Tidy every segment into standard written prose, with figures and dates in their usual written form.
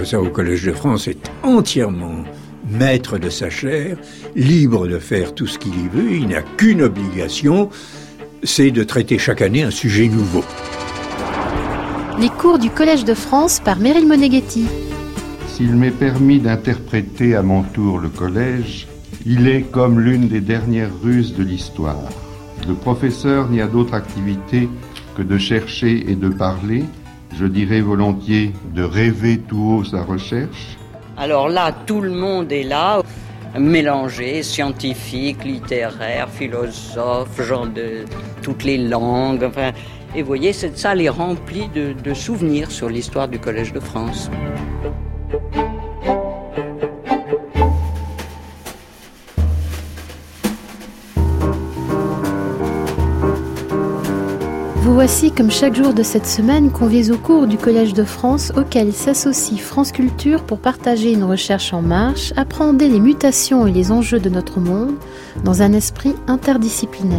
professeur au Collège de France est entièrement maître de sa chaire, libre de faire tout ce qu'il y veut. Il n'a qu'une obligation, c'est de traiter chaque année un sujet nouveau. Les cours du Collège de France par Meryl Moneghetti. S'il m'est permis d'interpréter à mon tour le collège, il est comme l'une des dernières ruses de l'histoire. Le professeur n'y a d'autre activité que de chercher et de parler, je dirais volontiers de rêver tout haut sa recherche. Alors là, tout le monde est là, mélangé, scientifique, littéraire, philosophe, gens de toutes les langues. Enfin, et vous voyez, cette salle est remplie de souvenirs sur l'histoire du Collège de France. Vous voici comme chaque jour de cette semaine conviés au cours du Collège de France auquel s'associe France Culture pour partager une recherche en marche, appréhender les mutations et les enjeux de notre monde dans un esprit interdisciplinaire.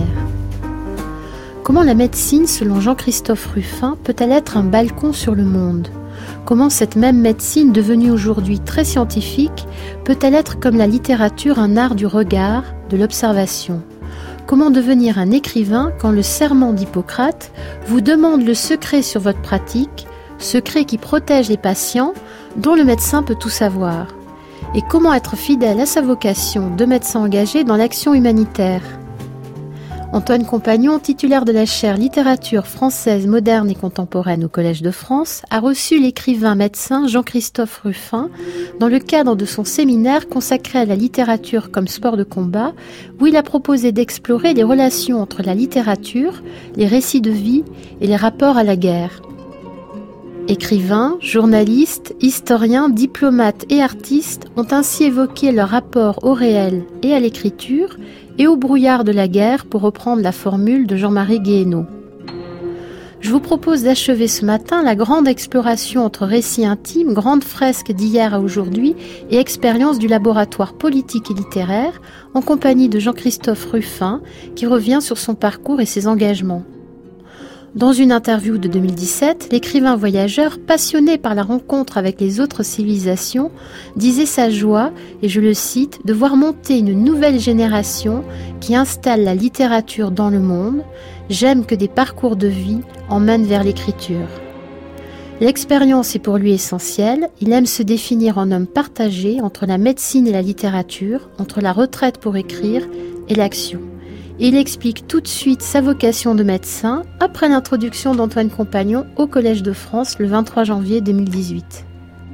Comment la médecine, selon Jean-Christophe Rufin, peut-elle être un balcon sur le monde ? Comment cette même médecine, devenue aujourd'hui très scientifique, peut-elle être comme la littérature un art du regard, de l'observation ? Comment devenir un écrivain quand le serment d'Hippocrate vous demande le secret sur votre pratique, secret qui protège les patients, dont le médecin peut tout savoir ? Et comment être fidèle à sa vocation de médecin engagé dans l'action humanitaire ? Antoine Compagnon, titulaire de la chaire littérature française moderne et contemporaine au Collège de France, a reçu l'écrivain médecin Jean-Christophe Rufin dans le cadre de son séminaire consacré à la littérature comme sport de combat, où il a proposé d'explorer les relations entre la littérature, les récits de vie et les rapports à la guerre. Écrivains, journalistes, historiens, diplomates et artistes ont ainsi évoqué leur rapport au réel et à l'écriture et au brouillard de la guerre, pour reprendre la formule de Jean-Marie Guéhenno. Je vous propose d'achever ce matin la grande exploration entre récits intimes, grandes fresques d'hier à aujourd'hui et expériences du laboratoire politique et littéraire, en compagnie de Jean-Christophe Rufin, qui revient sur son parcours et ses engagements. Dans une interview de 2017, l'écrivain voyageur, passionné par la rencontre avec les autres civilisations, disait sa joie, et je le cite, de voir monter une nouvelle génération qui installe la littérature dans le monde. J'aime que des parcours de vie emmènent vers l'écriture. L'expérience est pour lui essentielle. Il aime se définir en homme partagé entre la médecine et la littérature, entre la retraite pour écrire et l'action. Il explique tout de suite sa vocation de médecin après l'introduction d'Antoine Compagnon au Collège de France le 23 janvier 2018.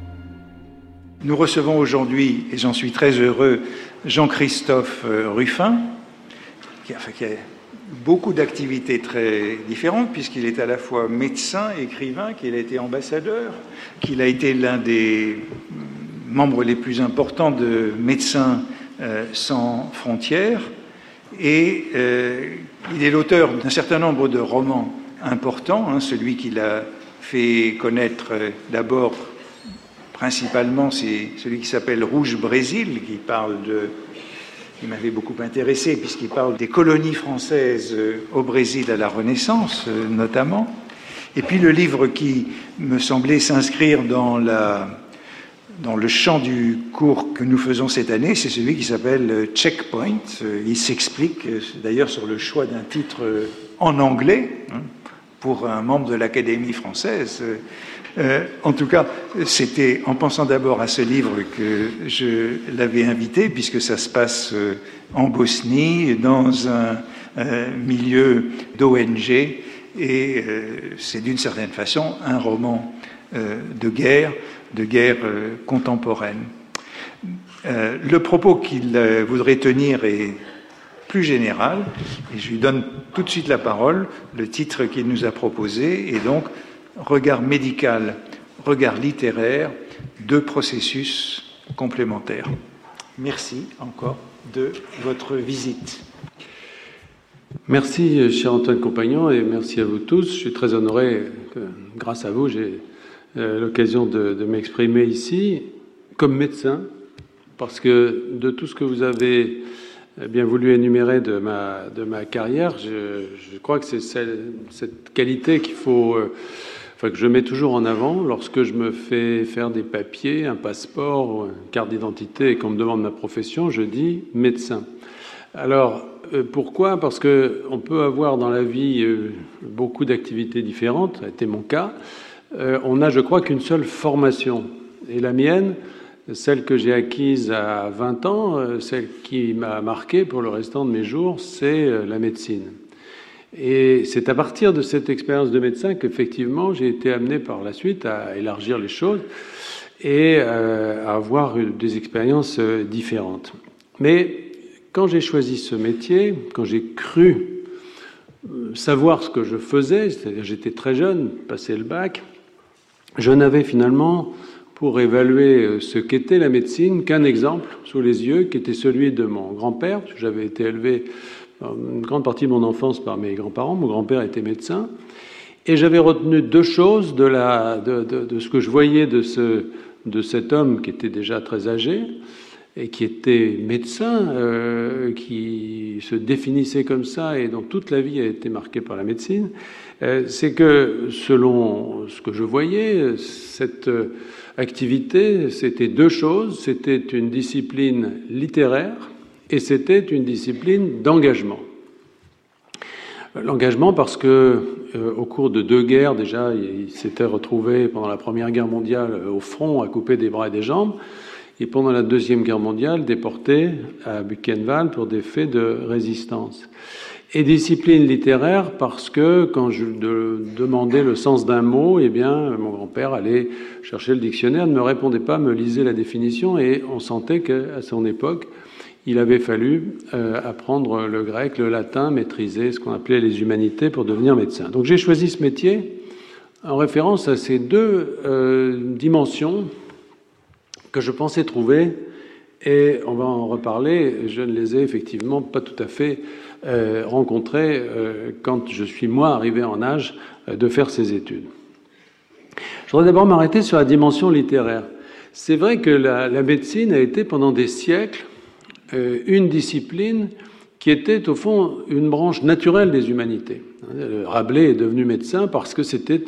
Nous recevons aujourd'hui, et j'en suis très heureux, Jean-Christophe Rufin, qui a beaucoup d'activités très différentes, puisqu'il est à la fois médecin, écrivain, qu'il a été ambassadeur, qu'il a été l'un des membres les plus importants de Médecins sans frontières, et il est l'auteur d'un certain nombre de romans importants. Celui qu'il a fait connaître d'abord, principalement, c'est celui qui s'appelle Rouge Brésil, qui m'avait beaucoup intéressé, puisqu'il parle des colonies françaises au Brésil à la Renaissance, notamment. Et puis le livre qui me semblait s'inscrire dans le champ du cours que nous faisons cette année, c'est celui qui s'appelle Checkpoint. Il s'explique d'ailleurs sur le choix d'un titre en anglais pour un membre de l'Académie française. En tout cas, c'était en pensant d'abord à ce livre que je l'avais invité, puisque ça se passe en Bosnie, dans un milieu d'ONG, et c'est d'une certaine façon un roman de guerre contemporaine. Le propos qu'il voudrait tenir est plus général, et je lui donne tout de suite la parole. Le titre qu'il nous a proposé est donc « Regard médical, regard littéraire, deux processus complémentaires ». Merci encore de votre visite. Merci, cher Antoine Compagnon, et merci à vous tous. Je suis très honoré que, grâce à vous, j'ai l'occasion de m'exprimer ici comme médecin, parce que de tout ce que vous avez bien voulu énumérer de ma carrière, je crois que c'est cette qualité qu'il faut que je mets toujours en avant lorsque je me fais faire des papiers, un passeport, une carte d'identité et qu'on me demande ma profession, je dis médecin. Alors, pourquoi ? Parce qu'on peut avoir dans la vie beaucoup d'activités différentes, ça a été mon cas. On n'a, je crois, qu'une seule formation. Et la mienne, celle que j'ai acquise à 20 ans, celle qui m'a marqué pour le restant de mes jours, c'est la médecine. Et c'est à partir de cette expérience de médecin qu'effectivement j'ai été amené par la suite à élargir les choses et à avoir des expériences différentes. Mais quand j'ai choisi ce métier, quand j'ai cru savoir ce que je faisais, c'est-à-dire j'étais très jeune, passé le bac, je n'avais finalement, pour évaluer ce qu'était la médecine, qu'un exemple sous les yeux, qui était celui de mon grand-père. J'avais été élevé une grande partie de mon enfance par mes grands-parents. Mon grand-père était médecin. Et j'avais retenu deux choses de ce que je voyais de cet homme qui était déjà très âgé et qui était médecin, qui se définissait comme ça et dont toute la vie a été marquée par la médecine. C'est que, selon ce que je voyais, cette activité, c'était deux choses. C'était une discipline littéraire et c'était une discipline d'engagement. L'engagement parce que, au cours de deux guerres, déjà, il s'était retrouvé pendant la Première Guerre mondiale au front à couper des bras et des jambes, et pendant la Deuxième Guerre mondiale, déporté à Buchenwald pour des faits de résistance. Et discipline littéraire parce que quand je demandais le sens d'un mot, eh bien, mon grand-père allait chercher le dictionnaire, ne me répondait pas, me lisait la définition, et on sentait qu'à son époque, il avait fallu apprendre le grec, le latin, maîtriser ce qu'on appelait les humanités pour devenir médecin. Donc j'ai choisi ce métier en référence à ces deux dimensions que je pensais trouver, et on va en reparler. Je ne les ai effectivement pas tout à fait rencontrés quand je suis, moi, arrivé en âge de faire ces études. Je voudrais d'abord m'arrêter sur la dimension littéraire. C'est vrai que la médecine a été pendant des siècles une discipline qui était au fond une branche naturelle des humanités. Rabelais est devenu médecin parce que c'était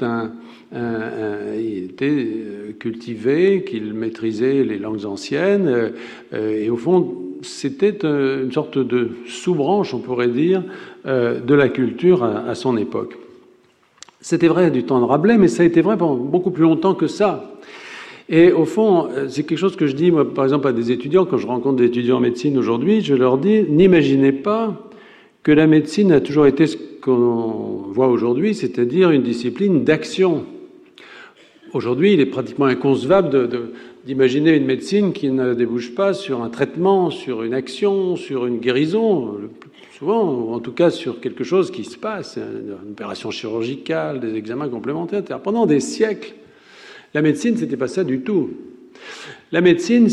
il était cultivé, qu'il maîtrisait les langues anciennes, et au fond c'était une sorte de sous-branche, on pourrait dire, de la culture à son époque. C'était vrai du temps de Rabelais, mais ça a été vrai pendant beaucoup plus longtemps que ça. Et au fond, c'est quelque chose que je dis, moi, par exemple, à des étudiants, quand je rencontre des étudiants en médecine aujourd'hui, je leur dis, n'imaginez pas que la médecine a toujours été ce qu'on voit aujourd'hui, c'est-à-dire une discipline d'action. Aujourd'hui, il est pratiquement inconcevable d'imaginer une médecine qui ne débouche pas sur un traitement, sur une action, sur une guérison, souvent, ou en tout cas sur quelque chose qui se passe, une opération chirurgicale, des examens complémentaires. Pendant des siècles, la médecine, c'était pas ça du tout. La médecine,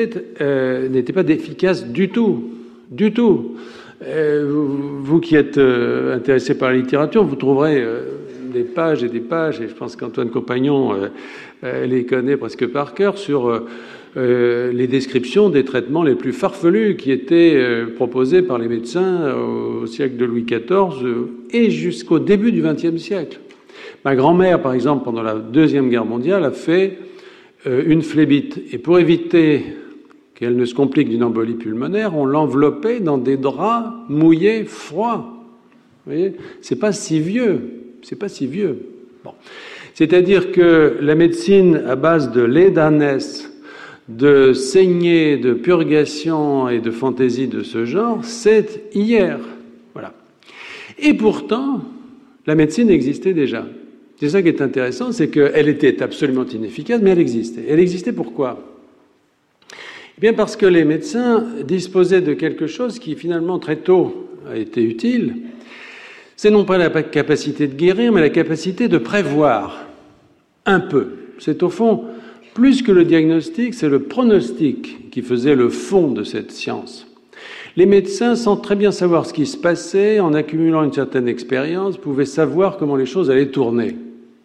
n'était pas efficace du tout, du tout. Vous qui êtes intéressé par la littérature, vous trouverez des pages et des pages, et je pense qu'Antoine Compagnon les connaît presque par cœur, sur les descriptions des traitements les plus farfelus qui étaient proposés par les médecins au siècle de Louis XIV et jusqu'au début du XXe siècle. Ma grand-mère, par exemple, pendant la Deuxième Guerre mondiale, a fait une phlébite. Et pour éviter qu'elle ne se complique d'une embolie pulmonaire, on l'enveloppait dans des draps mouillés, froids. Vous voyez ? C'est pas si vieux. C'est pas si vieux. Bon. C'est-à-dire que la médecine à base de lait d'ânesse, de saignée, de purgation et de fantaisie de ce genre, c'est hier. Voilà. Et pourtant, la médecine existait déjà. C'est ça qui est intéressant, c'est qu'elle était absolument inefficace, mais elle existait. Elle existait pourquoi ? Eh bien parce que les médecins disposaient de quelque chose qui finalement très tôt a été utile. C'est non pas la capacité de guérir, mais la capacité de prévoir un peu. C'est au fond, plus que le diagnostic, c'est le pronostic qui faisait le fond de cette science. Les médecins, sans très bien savoir ce qui se passait, en accumulant une certaine expérience, pouvaient savoir comment les choses allaient tourner.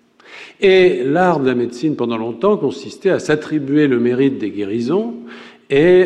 Et l'art de la médecine, pendant longtemps, consistait à s'attribuer le mérite des guérisons et,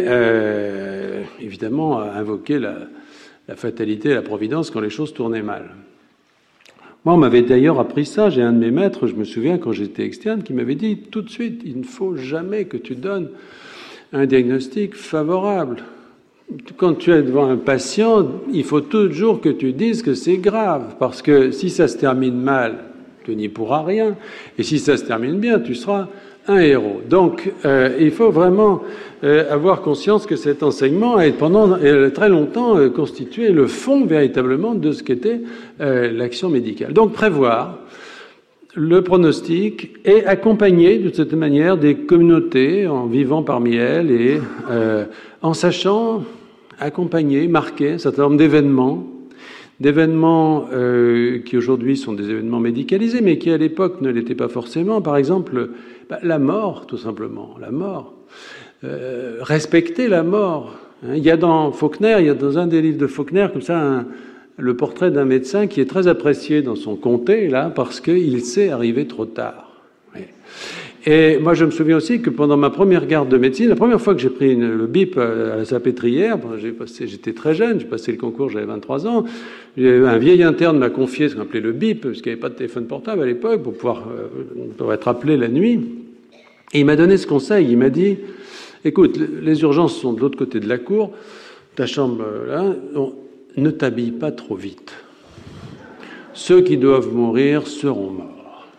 évidemment, à invoquer la fatalité et la providence quand les choses tournaient mal. Moi, on m'avait d'ailleurs appris ça. J'ai un de mes maîtres, je me souviens, quand j'étais externe, qui m'avait dit tout de suite, il ne faut jamais que tu donnes un diagnostic favorable. Quand tu es devant un patient, il faut toujours que tu dises que c'est grave, parce que si ça se termine mal, tu n'y pourras rien, et si ça se termine bien, tu seras un héros. Donc, il faut vraiment avoir conscience que cet enseignement a pendant très longtemps constitué le fond véritablement de ce qu'était l'action médicale. Donc, prévoir le pronostic et accompagner de cette manière des communautés en vivant parmi elles et en sachant accompagner, marquer un certain nombre d'événements qui aujourd'hui sont des événements médicalisés, mais qui à l'époque ne l'étaient pas forcément. Par exemple, la mort, tout simplement, la mort. Respecter la mort. Il y a dans Faulkner, il y a dans un des livres de Faulkner, comme ça, le portrait d'un médecin qui est très apprécié dans son comté, là, parce qu'il sait arriver trop tard. Et moi, je me souviens aussi que pendant ma première garde de médecine, la première fois que j'ai pris le BIP à la Salpêtrière, j'étais très jeune, j'ai passé le concours, j'avais 23 ans, un vieil interne m'a confié ce qu'on appelait le BIP, parce qu'il n'y avait pas de téléphone portable à l'époque, pour pouvoir être appelé la nuit. Et il m'a donné ce conseil, il m'a dit, écoute, les urgences sont de l'autre côté de la cour, ta chambre là, ne t'habille pas trop vite. Ceux qui doivent mourir seront morts.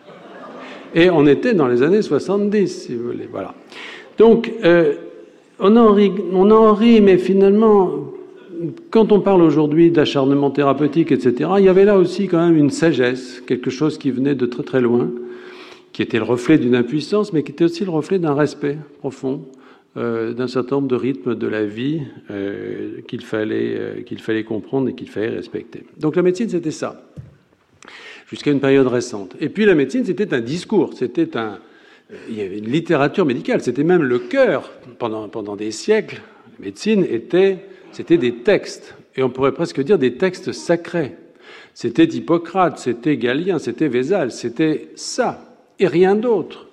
Et on était dans les années 70, si vous voulez. Voilà. Donc, on en rit, mais finalement, quand on parle aujourd'hui d'acharnement thérapeutique, etc., il y avait là aussi quand même une sagesse, quelque chose qui venait de très très loin, qui était le reflet d'une impuissance, mais qui était aussi le reflet d'un respect profond, d'un certain nombre de rythmes de la vie qu'il fallait comprendre et qu'il fallait respecter. Donc la médecine, c'était ça. Jusqu'à une période récente. Et puis la médecine, c'était un discours, il y avait une littérature médicale, c'était même le cœur. Pendant des siècles, la médecine c'était des textes, et on pourrait presque dire des textes sacrés. C'était Hippocrate, c'était Galien, c'était Vézal, c'était ça, et rien d'autre.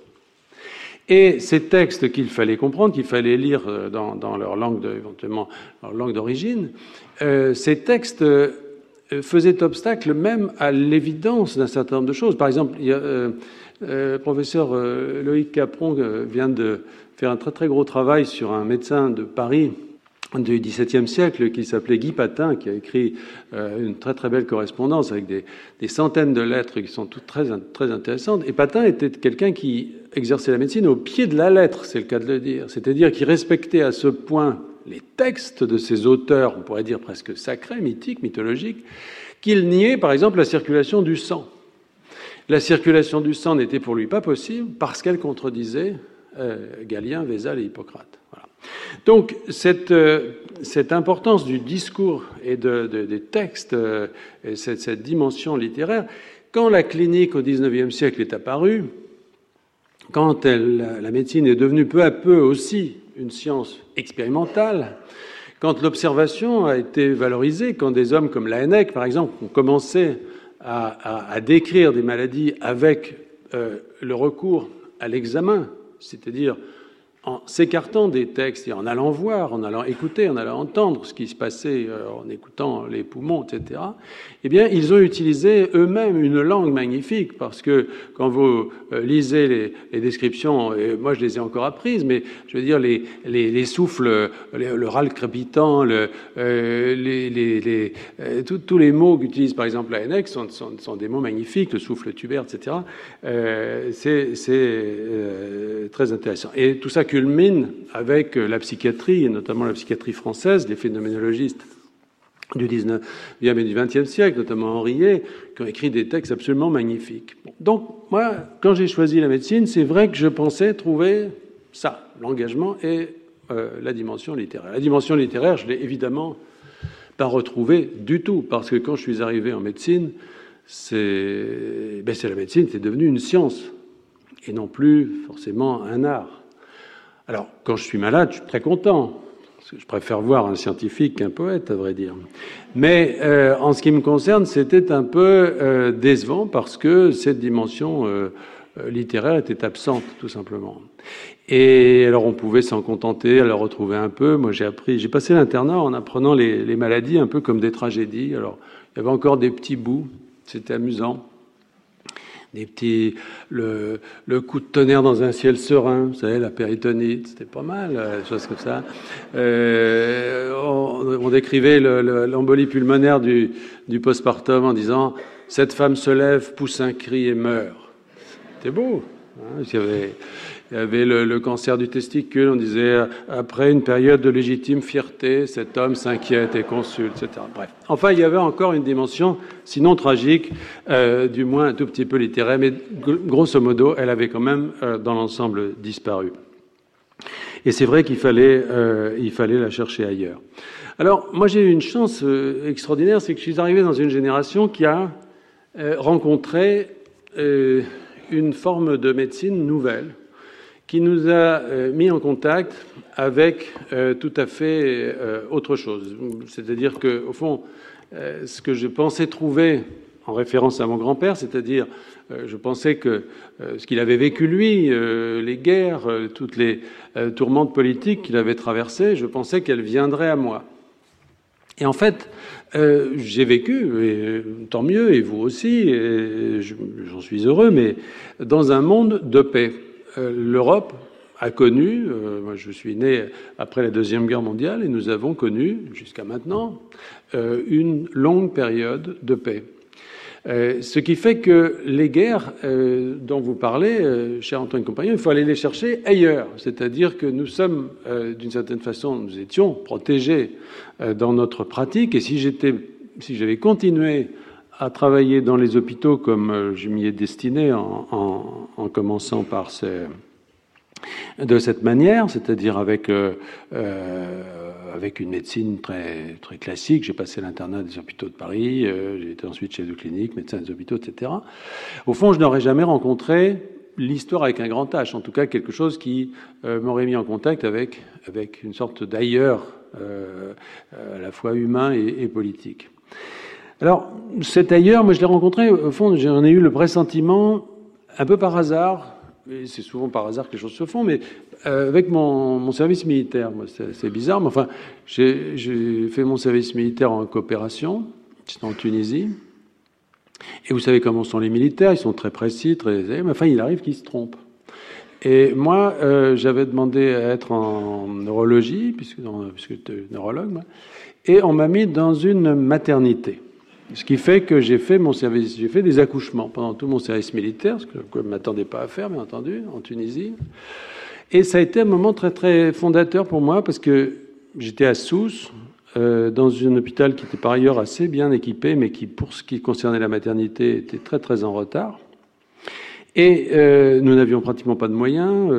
Et ces textes qu'il fallait comprendre, qu'il fallait lire dans leur langue, éventuellement leur langue d'origine, ces textes faisait obstacle même à l'évidence d'un certain nombre de choses. Par exemple, il y a, le professeur Loïc Capron vient de faire un très très gros travail sur un médecin de Paris du XVIIe siècle qui s'appelait Guy Patin, qui a écrit une très très belle correspondance avec des centaines de lettres qui sont toutes très très intéressantes. Et Patin était quelqu'un qui exerçait la médecine au pied de la lettre, c'est le cas de le dire. C'est-à-dire qu'il respectait à ce point les textes de ces auteurs, on pourrait dire presque sacrés, mythiques, mythologiques, qu'il niait, par exemple, la circulation du sang. La circulation du sang n'était pour lui pas possible parce qu'elle contredisait Galien, Vézal et Hippocrate. Voilà. Donc, cette importance du discours et des textes, et cette dimension littéraire, quand la clinique au XIXe siècle est apparue, quand la médecine est devenue peu à peu aussi une science expérimentale, quand l'observation a été valorisée, quand des hommes comme Laennec, par exemple, ont commencé à décrire des maladies avec le recours à l'examen, c'est-à-dire en s'écartant des textes et en allant voir, en allant écouter, en allant entendre ce qui se passait, en écoutant les poumons, etc., eh bien, ils ont utilisé eux-mêmes une langue magnifique, parce que quand vous lisez les descriptions, et moi je les ai encore apprises, mais je veux dire, les souffles, le râle crépitant, tous les mots qu'utilise par exemple Laennec sont des mots magnifiques, le souffle tubaire, etc. C'est très intéressant. Et tout ça culmine avec la psychiatrie, et notamment la psychiatrie française, les phénoménologistes du 19e et du 20e siècle, notamment Henriet, qui ont écrit des textes absolument magnifiques. Donc, moi, quand j'ai choisi la médecine, c'est vrai que je pensais trouver ça, l'engagement et la dimension littéraire. La dimension littéraire, je ne l'ai évidemment pas retrouvée du tout, parce que quand je suis arrivé en médecine, c'est la médecine, c'est devenu une science, et non plus forcément un art. Alors, quand je suis malade, je suis très content, parce que je préfère voir un scientifique qu'un poète, à vrai dire. Mais en ce qui me concerne, c'était un peu décevant, parce que cette dimension littéraire était absente, tout simplement. Et alors, on pouvait s'en contenter, à la retrouver un peu. Moi, j'ai passé l'internat en apprenant les maladies un peu comme des tragédies. Alors, il y avait encore des petits bouts, c'était amusant. des petits, le coup de tonnerre dans un ciel serein, vous savez, la péritonite, c'était pas mal, des choses comme ça. On décrivait l'embolie pulmonaire du postpartum en disant « Cette femme se lève, pousse un cri et meurt ». C'était beau. Hein, il y avait le cancer du testicule, on disait « Après une période de légitime fierté, cet homme s'inquiète et consulte, etc. » Bref. Enfin, il y avait encore une dimension, sinon tragique, du moins un tout petit peu littéraire, mais grosso modo, elle avait quand même, dans l'ensemble, disparu. Et c'est vrai qu'il fallait la chercher ailleurs. Alors, moi, j'ai eu une chance extraordinaire, c'est que je suis arrivé dans une génération qui a rencontré une forme de médecine nouvelle, qui nous a mis en contact avec tout à fait autre chose. C'est-à-dire que, au fond, ce que je pensais trouver en référence à mon grand-père, c'est-à-dire je pensais que ce qu'il avait vécu lui, les guerres, toutes les tourmentes politiques qu'il avait traversées, je pensais qu'elles viendraient à moi. Et en fait, j'ai vécu, et tant mieux, et vous aussi, et j'en suis heureux, mais dans un monde de paix. L'Europe a connu, moi je suis né après la Deuxième Guerre mondiale, et nous avons connu, jusqu'à maintenant, une longue période de paix. Ce qui fait que les guerres dont vous parlez, cher Antoine Compagnon, il faut aller les chercher ailleurs. C'est-à-dire que nous sommes, d'une certaine façon, nous étions protégés dans notre pratique, et si j'avais continué à travailler dans les hôpitaux comme je m'y ai destiné en commençant par de cette manière, c'est-à-dire avec une médecine très, très classique. J'ai passé l'internat des hôpitaux de Paris, j'ai été ensuite chef de clinique, médecin des hôpitaux, etc. Au fond, je n'aurais jamais rencontré l'histoire avec un grand H, en tout cas quelque chose qui m'aurait mis en contact avec une sorte d'ailleurs à la fois humain et politique. Alors, cet ailleurs, moi je l'ai rencontré, au fond, j'en ai eu le pressentiment, un peu par hasard, et c'est souvent par hasard que les choses se font, mais avec mon service militaire. Moi, c'est bizarre, mais enfin, j'ai fait mon service militaire en coopération, c'était en Tunisie, et vous savez comment sont les militaires, ils sont très précis, mais enfin, il arrive qu'ils se trompent. Et moi, j'avais demandé à être en neurologie, puisque j'étais neurologue, moi, et on m'a mis dans une maternité. Ce qui fait que j'ai fait des accouchements pendant tout mon service militaire, ce que je ne m'attendais pas à faire, bien entendu, en Tunisie. Et ça a été un moment très, très fondateur pour moi, parce que j'étais à Sousse, dans un hôpital qui était par ailleurs assez bien équipé, mais qui, pour ce qui concernait la maternité, était très, très en retard. Et nous n'avions pratiquement pas de moyens.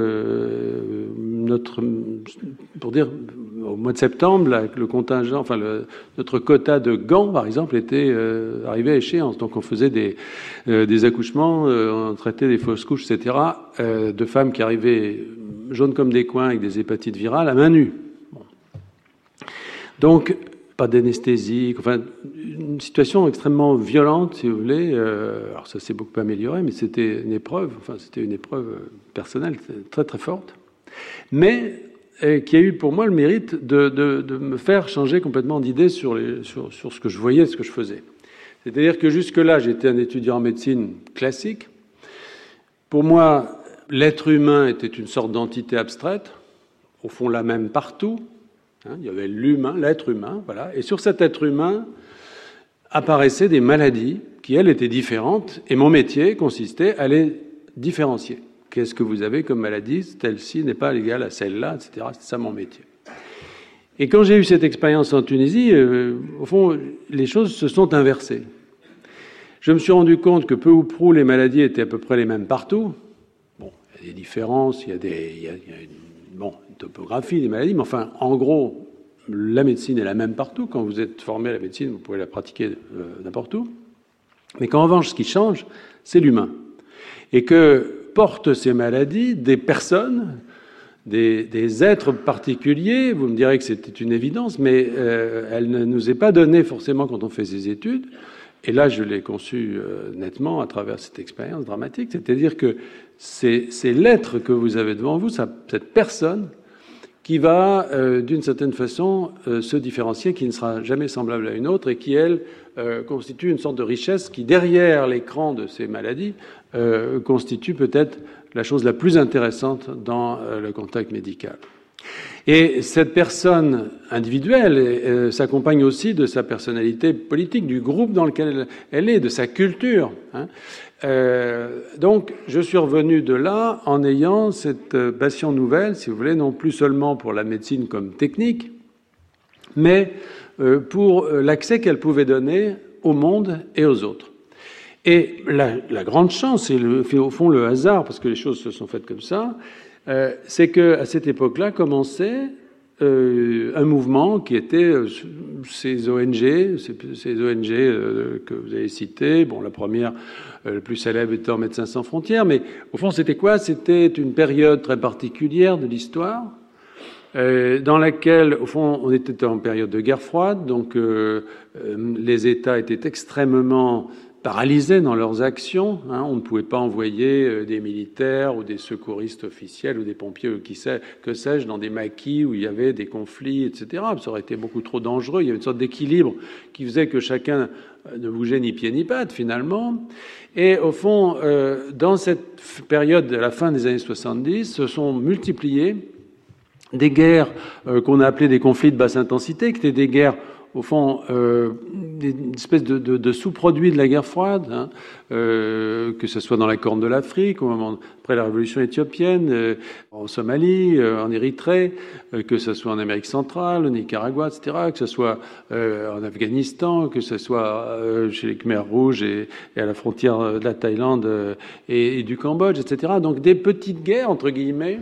Pour dire, au mois de septembre, le contingent, enfin notre quota de gants, par exemple, était arrivé à échéance. Donc on faisait des accouchements, on traitait des fausses couches, etc., de femmes qui arrivaient jaunes comme des coings avec des hépatites virales à main nue. Bon. Donc pas d'anesthésie, enfin une situation extrêmement violente, si vous voulez. Alors ça s'est beaucoup amélioré, mais c'était une épreuve, personnelle très très forte, mais qui a eu pour moi le mérite de me faire changer complètement d'idée sur ce que je voyais, ce que je faisais. C'est-à-dire que jusque-là, j'étais un étudiant en médecine classique. Pour moi, l'être humain était une sorte d'entité abstraite, au fond la même partout. Il y avait l'humain, l'être humain, voilà. Et sur cet être humain apparaissaient des maladies qui, elles, étaient différentes. Et mon métier consistait à les différencier. Qu'est-ce que vous avez comme maladie? Celle-ci n'est pas égale à celle-là, etc. C'est ça mon métier. Et quand j'ai eu cette expérience en Tunisie, au fond, les choses se sont inversées. Je me suis rendu compte que peu ou prou, les maladies étaient à peu près les mêmes partout. Bon, il y a des différences, il y a une topographie des maladies, mais enfin, en gros, la médecine est la même partout. Quand vous êtes formé à la médecine, vous pouvez la pratiquer n'importe où. Mais qu'en revanche, ce qui change, c'est l'humain. Et que portent ces maladies des personnes, des êtres particuliers. Vous me direz que c'était une évidence, mais elle ne nous est pas donnée forcément quand on fait ces études. Et là, je l'ai conçu nettement à travers cette expérience dramatique. C'est-à-dire que c'est l'être que vous avez devant vous, cette personne, qui va, d'une certaine façon, se différencier, qui ne sera jamais semblable à une autre et qui, elle, constitue une sorte de richesse qui, derrière l'écran de ces maladies, constitue peut-être la chose la plus intéressante dans le contact médical. Et cette personne individuelle s'accompagne aussi de sa personnalité politique, du groupe dans lequel elle est, de sa culture. Donc, je suis revenu de là en ayant cette passion nouvelle, si vous voulez, non plus seulement pour la médecine comme technique, mais pour l'accès qu'elle pouvait donner au monde et aux autres. Et la grande chance, et au fond le hasard, parce que les choses se sont faites comme ça, c'est qu'à cette époque-là commençait un mouvement qui était ces ONG que vous avez citées. Bon, la première, le plus célèbre étant Médecins sans frontières, mais au fond, c'était quoi? C'était une période très particulière de l'histoire, dans laquelle, au fond, on était en période de guerre froide, donc les États étaient extrêmement paralysés dans leurs actions. On ne pouvait pas envoyer des militaires ou des secouristes officiels ou des pompiers ou que sais-je dans des maquis où il y avait des conflits, etc. Ça aurait été beaucoup trop dangereux. Il y avait une sorte d'équilibre qui faisait que chacun ne bougeait ni pied ni patte, finalement. Et au fond, dans cette période de la fin des années 70, se sont multipliées des guerres qu'on a appelées des conflits de basse intensité, qui étaient des guerres au fond, une espèce de sous-produit de la guerre froide, que ce soit dans la Corne de l'Afrique, au moment après la révolution éthiopienne, en Somalie, en Érythrée, que ce soit en Amérique centrale, au Nicaragua, etc., que ce soit en Afghanistan, que ce soit chez les Khmers rouges et à la frontière de la Thaïlande et du Cambodge, etc. Donc des petites guerres, entre guillemets,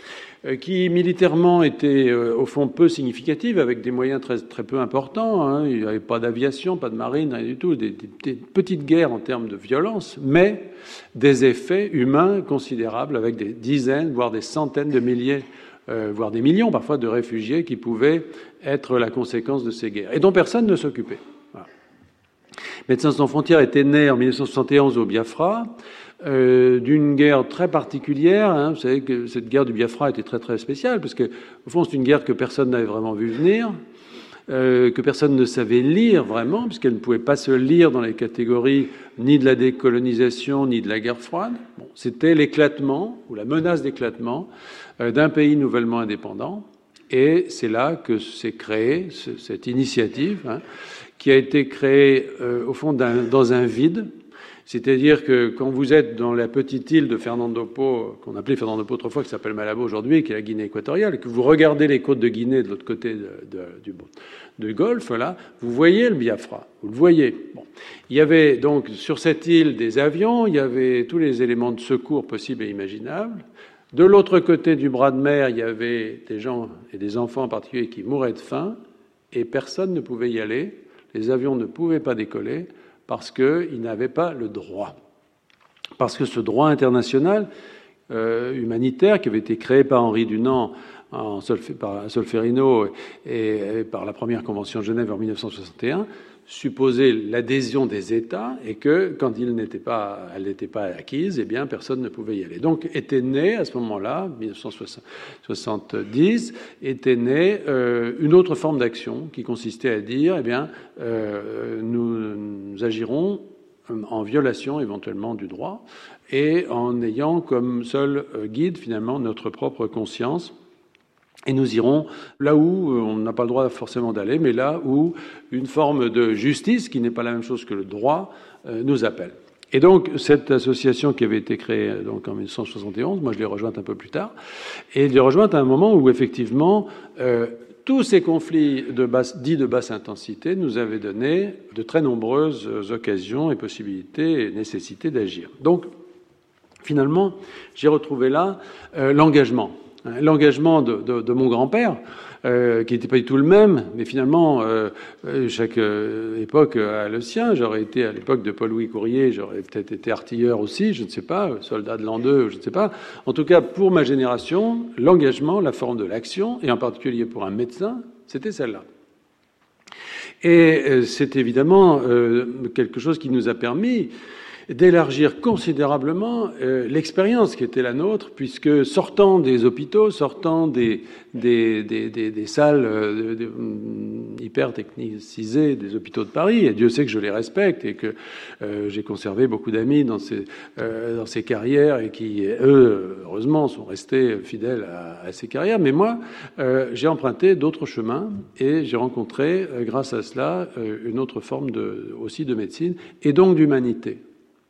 qui militairement étaient au fond peu significatives, avec des moyens très, très peu importants. Il n'y avait pas d'aviation, pas de marine, rien du tout, des petites guerres en termes de violence, mais des effets humains considérables, avec des dizaines, voire des centaines de milliers, voire des millions parfois de réfugiés qui pouvaient être la conséquence de ces guerres, et dont personne ne s'occupait. Voilà. Médecins sans frontières était né en 1971 au Biafra, d'une guerre très particulière. Vous savez que cette guerre du Biafra était très très spéciale, parce que au fond c'est une guerre que personne n'avait vraiment vu venir, que personne ne savait lire vraiment, puisqu'elle ne pouvait pas se lire dans les catégories ni de la décolonisation ni de la guerre froide. Bon, c'était l'éclatement ou la menace d'éclatement d'un pays nouvellement indépendant, et c'est là que s'est créée cette initiative, qui a été créée au fond dans un vide. C'est-à-dire que quand vous êtes dans la petite île de Fernando Po, qu'on appelait Fernando Po autrefois, qui s'appelle Malabo aujourd'hui, qui est la Guinée équatoriale, et que vous regardez les côtes de Guinée de l'autre côté du Golfe, là, vous voyez le Biafra, vous le voyez. Bon. Il y avait donc sur cette île des avions, il y avait tous les éléments de secours possibles et imaginables. De l'autre côté du bras de mer, il y avait des gens, et des enfants en particulier, qui mouraient de faim, et personne ne pouvait y aller. Les avions ne pouvaient pas décoller, parce qu'ils n'avaient pas le droit. Parce que ce droit international humanitaire, qui avait été créé par Henri Dunant par Solferino et par la première Convention de Genève en 1961, supposait l'adhésion des États, et que quand elle n'était pas acquise, eh bien personne ne pouvait y aller. Donc était née à ce moment-là, 1970, était née une autre forme d'action qui consistait à dire, eh bien nous agirons en violation éventuellement du droit et en ayant comme seul guide finalement notre propre conscience. Et nous irons là où on n'a pas le droit forcément d'aller, mais là où une forme de justice, qui n'est pas la même chose que le droit, nous appelle. Et donc, cette association qui avait été créée donc en 1971, moi je l'ai rejointe un peu plus tard, et je l'ai rejointe à un moment où effectivement tous ces conflits dits de basse intensité nous avaient donné de très nombreuses occasions et possibilités et nécessités d'agir. Donc, finalement, j'ai retrouvé là l'engagement. L'engagement de mon grand-père, qui n'était pas du tout le même, mais finalement, chaque époque a le sien. J'aurais été à l'époque de Paul-Louis Courrier, j'aurais peut-être été artilleur aussi, je ne sais pas, soldat de l'an 2, je ne sais pas. En tout cas, pour ma génération, l'engagement, la forme de l'action, et en particulier pour un médecin, c'était celle-là. Et c'est évidemment quelque chose qui nous a permis d'élargir considérablement l'expérience qui était la nôtre, puisque sortant des hôpitaux, sortant des salles hyper technicisées des hôpitaux de Paris, et Dieu sait que je les respecte et que j'ai conservé beaucoup d'amis dans ces carrières et qui, eux, heureusement, sont restés fidèles à ces carrières. Mais moi, j'ai emprunté d'autres chemins et j'ai rencontré, grâce à cela, une autre forme aussi de médecine et donc d'humanité.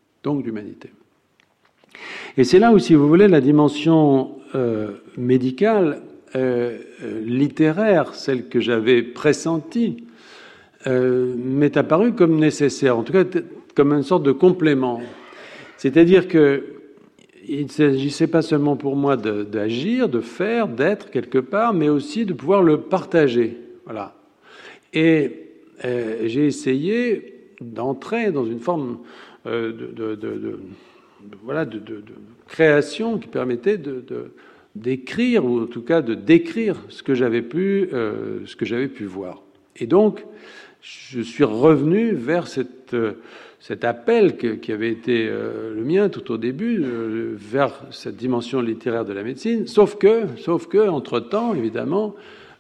Et c'est là où, si vous voulez, la dimension médicale, littéraire, celle que j'avais pressentie, m'est apparue comme nécessaire, en tout cas comme une sorte de complément. C'est-à-dire que il ne s'agissait pas seulement pour moi d'agir, de faire, d'être quelque part, mais aussi de pouvoir le partager. Voilà. Et j'ai essayé d'entrer dans une forme de création qui permettait d'écrire, ou en tout cas de décrire ce que j'avais pu voir. Et donc, je suis revenu vers cet appel qui avait été le mien tout au début, vers cette dimension littéraire de la médecine, sauf que entre-temps, évidemment,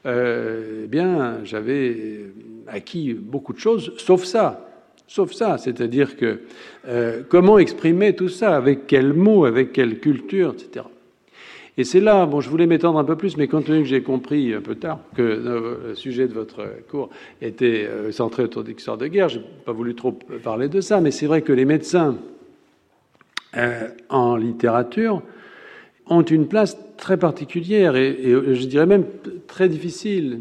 j'avais acquis beaucoup de choses, sauf ça, c'est-à-dire que comment exprimer tout ça, avec quels mots, avec quelle culture, etc. Et c'est là, je voulais m'étendre un peu plus, mais compte tenu que j'ai compris un peu tard que le sujet de votre cours était centré autour de l'histoire de guerre, j'ai pas voulu trop parler de ça, mais c'est vrai que les médecins en littérature ont une place très particulière et je dirais même très difficile,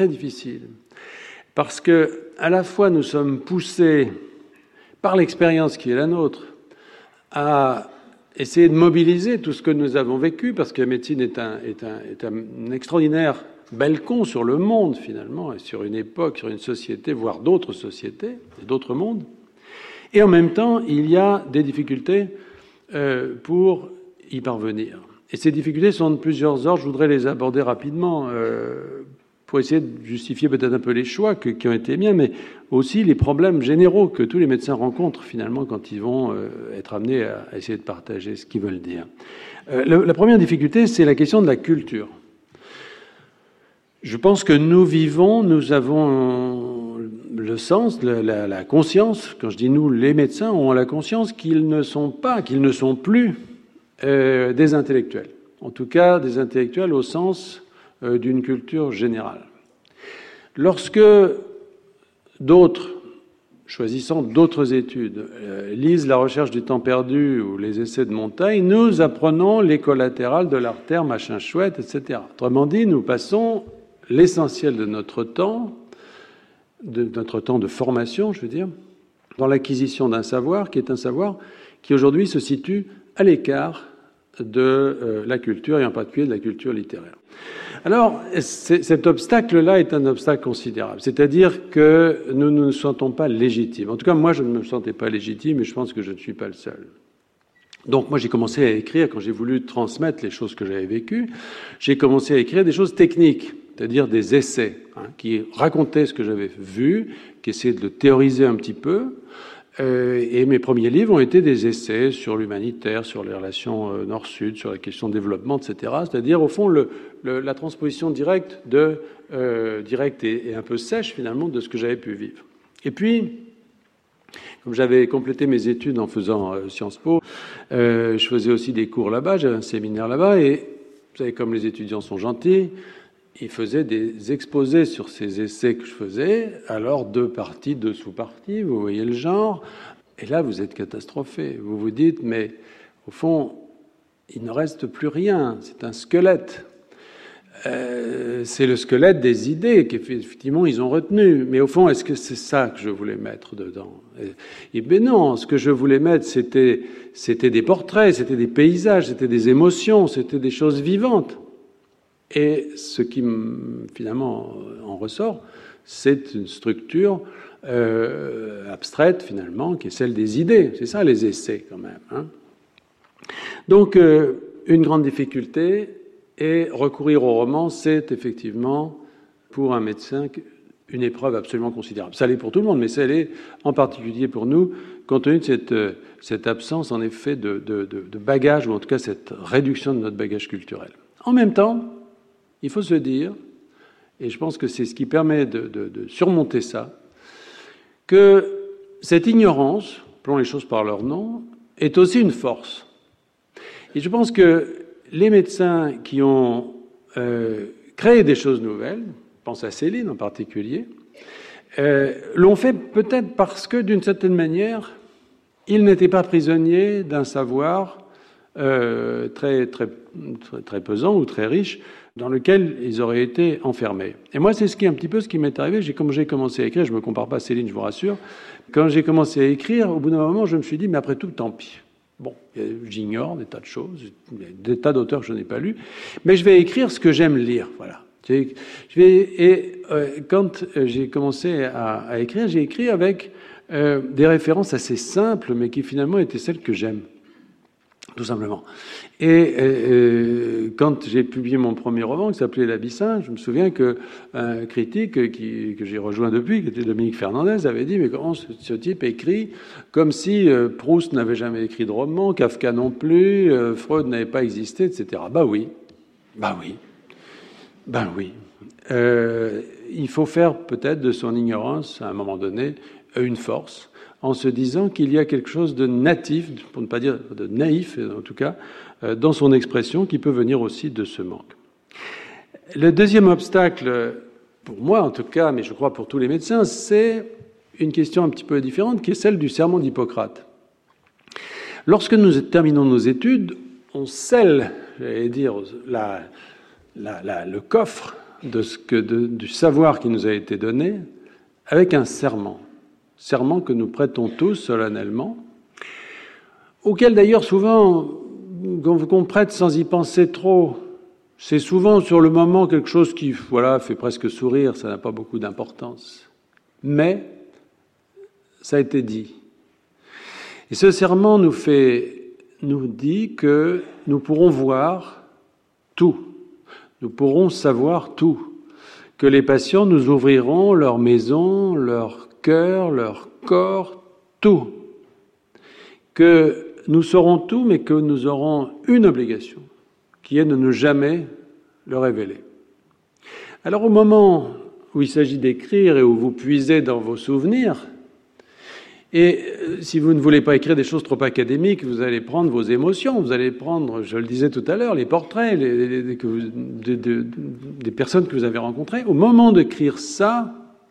parce que à la fois nous sommes poussés par l'expérience qui est la nôtre à essayer de mobiliser tout ce que nous avons vécu, parce que la médecine est un extraordinaire balcon sur le monde, finalement, et sur une époque, sur une société, voire d'autres sociétés, d'autres mondes. Et en même temps, il y a des difficultés pour y parvenir. Et ces difficultés sont de plusieurs ordres. Je voudrais les aborder rapidement pour essayer de justifier peut-être un peu les choix qui ont été miens, mais aussi les problèmes généraux que tous les médecins rencontrent finalement quand ils vont être amenés à essayer de partager ce qu'ils veulent dire. La première difficulté, c'est la question de la culture. Je pense que nous avons le sens, la conscience, quand je dis nous, les médecins ont la conscience qu'ils ne sont plus des intellectuels. En tout cas, des intellectuels au sens d'une culture générale. Lorsque d'autres, choisissant d'autres études, lisent La recherche du temps perdu ou les essais de Montaigne, nous apprenons les collatérales de l'artère, machin chouette, etc. Autrement dit, nous passons l'essentiel de notre temps de formation, je veux dire, dans l'acquisition d'un savoir qui est un savoir qui aujourd'hui se situe à l'écart de la culture, et en particulier de la culture littéraire. Alors, cet obstacle-là est un obstacle considérable. C'est-à-dire que nous ne nous sentons pas légitimes. En tout cas, moi, je ne me sentais pas légitime, et je pense que je ne suis pas le seul. Donc, moi, j'ai commencé à écrire, quand j'ai voulu transmettre les choses que j'avais vécues, j'ai commencé à écrire des choses techniques, c'est-à-dire des essais, qui racontaient ce que j'avais vu, qui essayaient de le théoriser un petit peu. Et mes premiers livres ont été des essais sur l'humanitaire, sur les relations nord-sud, sur la question de développement, etc. C'est-à-dire, au fond, la transposition directe et un peu sèche, finalement, de ce que j'avais pu vivre. Et puis, comme j'avais complété mes études en faisant Sciences Po, je faisais aussi des cours là-bas, j'avais un séminaire là-bas, et vous savez, comme les étudiants sont gentils, ils faisaient des exposés sur ces essais que je faisais, alors 2 parties, 2 sous-parties, vous voyez le genre, et là vous êtes catastrophé. Vous vous dites, mais au fond, il ne reste plus rien, c'est un squelette. C'est le squelette des idées qu'effectivement ils ont retenues. Mais au fond, est-ce que c'est ça que je voulais mettre dedans ? Et ben non, ce que je voulais mettre, c'était des portraits, c'était des paysages, c'était des émotions, c'était des choses vivantes. Et ce qui, finalement, en ressort, c'est une structure abstraite, finalement, qui est celle des idées. C'est ça, les essais, quand même. Donc, une grande difficulté, et recourir au roman, c'est effectivement, pour un médecin, une épreuve absolument considérable. Ça l'est pour tout le monde, mais ça l'est en particulier pour nous, compte tenu de cette absence, en effet, de bagage, ou en tout cas cette réduction de notre bagage culturel. En même temps, il faut se dire, et je pense que c'est ce qui permet de surmonter ça, que cette ignorance, appelons les choses par leur nom, est aussi une force. Et je pense que les médecins qui ont créé des choses nouvelles, je pense à Céline en particulier, l'ont fait peut-être parce que, d'une certaine manière, ils n'étaient pas prisonniers d'un savoir très, très, très, très pesant ou très riche dans lequel ils auraient été enfermés. Et moi, c'est un petit peu ce qui m'est arrivé. Comme j'ai commencé à écrire, je ne me compare pas à Céline, je vous rassure, quand j'ai commencé à écrire, au bout d'un moment, je me suis dit, mais après tout, tant pis. Bon, j'ignore des tas de choses, des tas d'auteurs que je n'ai pas lus, mais je vais écrire ce que j'aime lire, voilà. Quand j'ai commencé à écrire, j'ai écrit avec des références assez simples, mais qui finalement étaient celles que j'aime, tout simplement. Et quand j'ai publié mon premier roman, qui s'appelait L'Abyssin, je me souviens qu'un critique que j'ai rejoint depuis, qui était Dominique Fernandez, avait dit « Mais comment ce type écrit comme si Proust n'avait jamais écrit de roman, Kafka non plus, Freud n'avait pas existé, etc. » Bah oui. Il faut faire peut-être de son ignorance, à un moment donné, une force, en se disant qu'il y a quelque chose de natif, pour ne pas dire de naïf, en tout cas, dans son expression, qui peut venir aussi de ce manque. Le deuxième obstacle, pour moi en tout cas, mais je crois pour tous les médecins, c'est une question un petit peu différente, qui est celle du serment d'Hippocrate. Lorsque nous terminons nos études, on scelle, j'allais dire, le coffre du savoir qui nous a été donné avec un serment que nous prêtons tous solennellement, auquel d'ailleurs souvent qu'on prête sans y penser trop. C'est souvent sur le moment quelque chose qui fait presque sourire, ça n'a pas beaucoup d'importance. Mais ça a été dit. Et ce serment nous dit que nous pourrons voir tout. Nous pourrons savoir tout, que les patients nous ouvriront leur maison, leur cœur, leur corps, tout. Que nous saurons tout, mais que nous aurons une obligation, qui est de ne jamais le révéler. Alors au moment où il s'agit d'écrire et où vous puisez dans vos souvenirs, et si vous ne voulez pas écrire des choses trop académiques, vous allez prendre vos émotions, vous allez prendre, je le disais tout à l'heure, les portraits des personnes que vous avez rencontrées. Au moment d'écrire ça,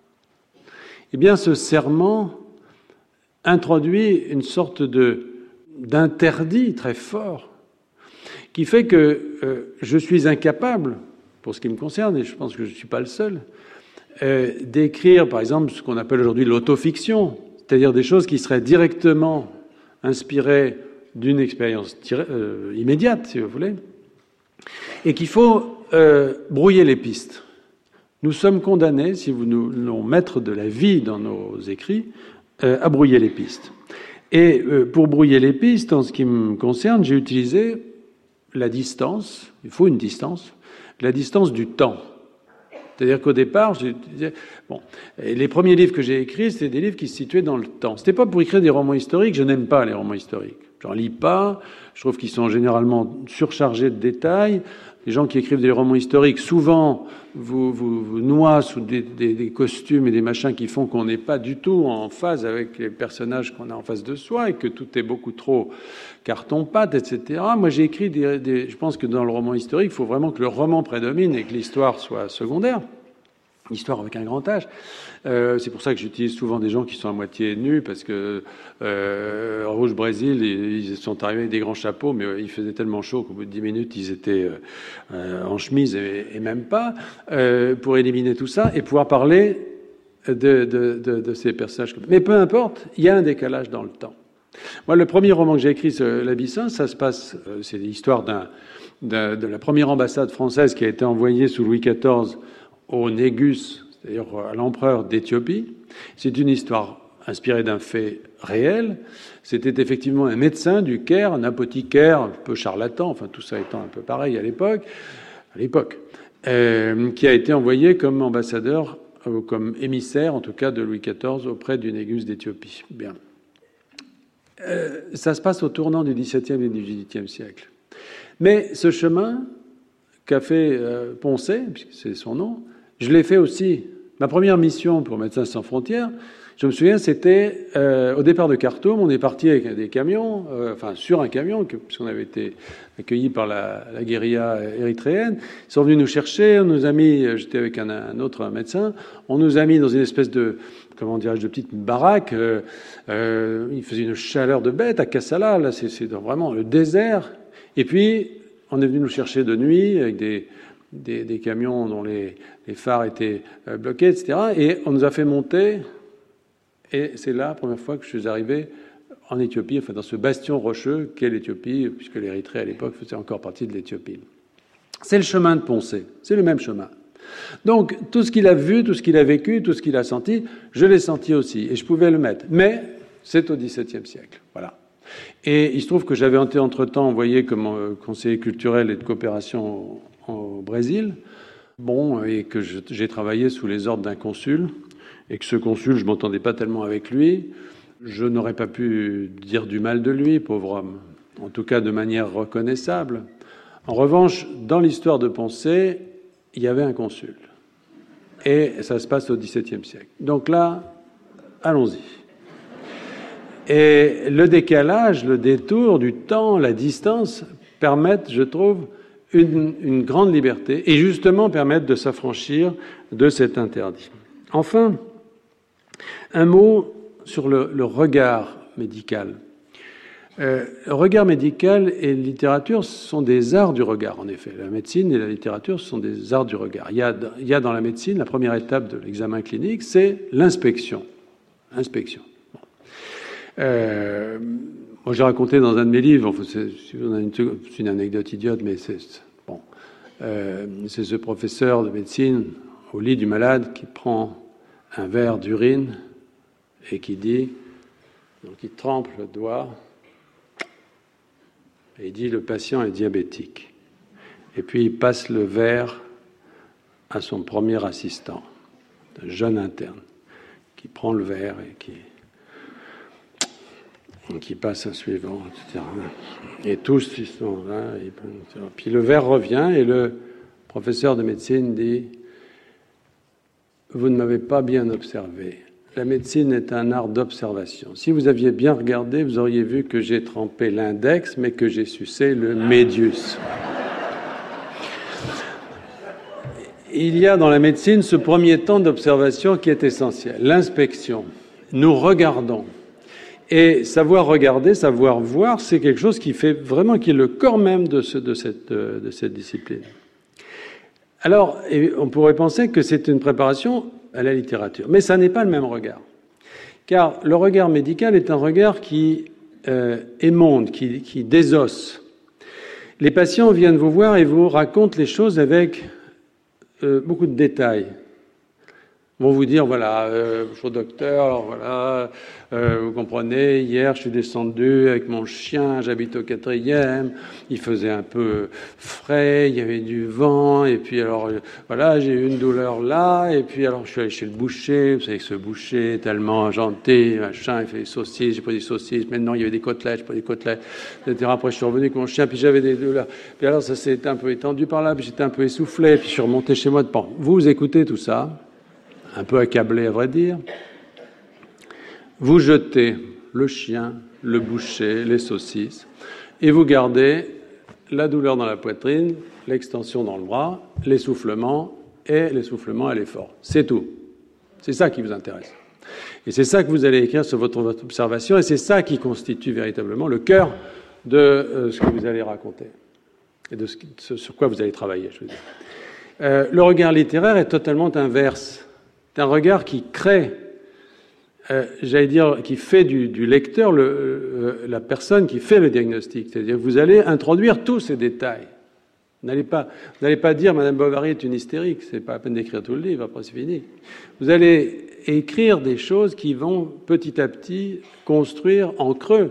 eh bien, ce serment introduit une sorte d'interdit très fort qui fait que je suis incapable, pour ce qui me concerne, et je pense que je ne suis pas le seul, d'écrire, par exemple, ce qu'on appelle aujourd'hui l'autofiction, c'est-à-dire des choses qui seraient directement inspirées d'une expérience immédiate, si vous voulez, et qu'il faut brouiller les pistes. Nous sommes condamnés, si vous nous voulons mettre de la vie dans nos écrits, à brouiller les pistes. Et pour brouiller les pistes, en ce qui me concerne, j'ai utilisé la distance, il faut une distance, la distance du temps. C'est-à-dire qu'au départ, je disais, les premiers livres que j'ai écrits, c'était des livres qui se situaient dans le temps. C'était pas pour écrire des romans historiques, je n'aime pas les romans historiques. J'en lis pas, je trouve qu'ils sont généralement surchargés de détails. Les gens qui écrivent des romans historiques, souvent, vous noient sous des costumes et des machins qui font qu'on n'est pas du tout en phase avec les personnages qu'on a en face de soi et que tout est beaucoup trop carton-pâte, etc. Moi, j'ai écrit je pense que dans le roman historique, il faut vraiment que le roman prédomine et que l'histoire soit secondaire. L'histoire avec un grand H. C'est pour ça que j'utilise souvent des gens qui sont à moitié nus, parce que Rouge Brésil, ils sont arrivés avec des grands chapeaux, mais il faisait tellement chaud qu'au bout de 10 minutes, ils étaient en chemise et même pas, pour éliminer tout ça et pouvoir parler de ces personnages. Mais peu importe, il y a un décalage dans le temps. Moi, le premier roman que j'ai écrit, L'Abyssin, ça se passe, c'est l'histoire de la première ambassade française qui a été envoyée sous Louis XIV au Négus, c'est-à-dire à l'empereur d'Éthiopie. C'est une histoire inspirée d'un fait réel. C'était effectivement un médecin du Caire, un apothicaire, un peu charlatan, enfin tout ça étant un peu pareil à l'époque, qui a été envoyé comme ambassadeur comme émissaire, en tout cas, de Louis XIV auprès du Négus d'Éthiopie. Bien. Ça se passe au tournant du XVIIe et du XVIIIe siècle. Mais ce chemin qu'a fait Poncet, puisque c'est son nom, je l'ai fait aussi. Ma première mission pour Médecins sans frontières, je me souviens, c'était au départ de Khartoum, on est parti avec des camions, sur un camion, puisqu'on avait été accueillis par la guérilla érythréenne. Ils sont venus nous chercher, on nous a mis, j'étais avec un autre médecin, on nous a mis dans une espèce de, de petite baraque. Il faisait une chaleur de bête à Kassala, là c'est vraiment le désert. Et puis, on est venu nous chercher de nuit avec des camions dont les phares étaient bloqués, etc. Et on nous a fait monter. Et c'est là la première fois que je suis arrivé en Éthiopie, dans ce bastion rocheux qu'est l'Éthiopie, puisque l'Érythrée, à l'époque, faisait encore partie de l'Éthiopie. C'est le chemin de Poncet, c'est le même chemin. Donc, tout ce qu'il a vu, tout ce qu'il a vécu, tout ce qu'il a senti, je l'ai senti aussi, et je pouvais le mettre. Mais c'est au XVIIe siècle, voilà. Et il se trouve que j'avais été entre-temps envoyé comme conseiller culturel et de coopération au Brésil, et que j'ai travaillé sous les ordres d'un consul, et que ce consul, je ne m'entendais pas tellement avec lui. Je n'aurais pas pu dire du mal de lui, pauvre homme, en tout cas de manière reconnaissable. En revanche, dans l'histoire de Poncet, il y avait un consul. Et ça se passe au XVIIe siècle. Donc là, allons-y. Et le décalage, le détour du temps, la distance, permettent, je trouve, une grande liberté, et justement permettent de s'affranchir de cet interdit. Enfin, un mot sur le regard médical. Le regard médical et la littérature sont des arts du regard, en effet. La médecine et la littérature sont des arts du regard. Il y a dans la médecine, la première étape de l'examen clinique, c'est l'inspection. Inspection. Moi, j'ai raconté dans un de mes livres, c'est une anecdote idiote, mais c'est ce professeur de médecine au lit du malade qui prend un verre d'urine et qui dit, donc il trempe le doigt et il dit le patient est diabétique. Et puis il passe le verre à son premier assistant, un jeune interne, qui prend le verre et qui passe un suivant, etc. Et tous ils sont là. Puis le verre revient et le professeur de médecine dit « Vous ne m'avez pas bien observé. La médecine est un art d'observation. Si vous aviez bien regardé, vous auriez vu que j'ai trempé l'index, mais que j'ai sucé le médius. » Il y a dans la médecine ce premier temps d'observation qui est essentiel, l'inspection. Nous regardons. Et savoir regarder, savoir voir, c'est quelque chose qui fait vraiment, qui est le corps même de cette discipline. Alors, on pourrait penser que c'est une préparation à la littérature, mais ça n'est pas le même regard. Car le regard médical est un regard qui émonde, qui désosse. Les patients viennent vous voir et vous racontent les choses avec beaucoup de détails. Ils vont vous dire, voilà, je suis docteur, voilà, vous comprenez, hier je suis descendu avec mon chien, j'habite au 4e, il faisait un peu frais, il y avait du vent, et puis alors, voilà, j'ai eu une douleur là, et puis alors je suis allé chez le boucher, vous savez que ce boucher est tellement gentil, machin, il fait des saucisses, j'ai pris des saucisses, maintenant il y avait des côtelettes, j'ai pris des côtelettes, etc. Après je suis revenu avec mon chien, puis j'avais des douleurs, puis alors ça s'est un peu étendu par là, puis j'étais un peu essoufflé, puis je suis remonté chez moi de pan. Vous écoutez tout ça, un peu accablé à vrai dire, vous jetez le chien, le boucher, les saucisses, et vous gardez la douleur dans la poitrine, l'extension dans le bras, l'essoufflement et l'essoufflement à l'effort. C'est tout. C'est ça qui vous intéresse. Et c'est ça que vous allez écrire sur votre observation, et c'est ça qui constitue véritablement le cœur de ce que vous allez raconter, et de ce sur quoi vous allez travailler, je veux dire. Le regard littéraire est totalement inverse. C'est un regard qui crée, j'allais dire, qui fait du lecteur la personne qui fait le diagnostic. C'est-à-dire que vous allez introduire tous ces détails. Vous n'allez pas dire « Madame Bovary est une hystérique », c'est pas la peine d'écrire tout le livre, après c'est fini. Vous allez écrire des choses qui vont petit à petit construire en creux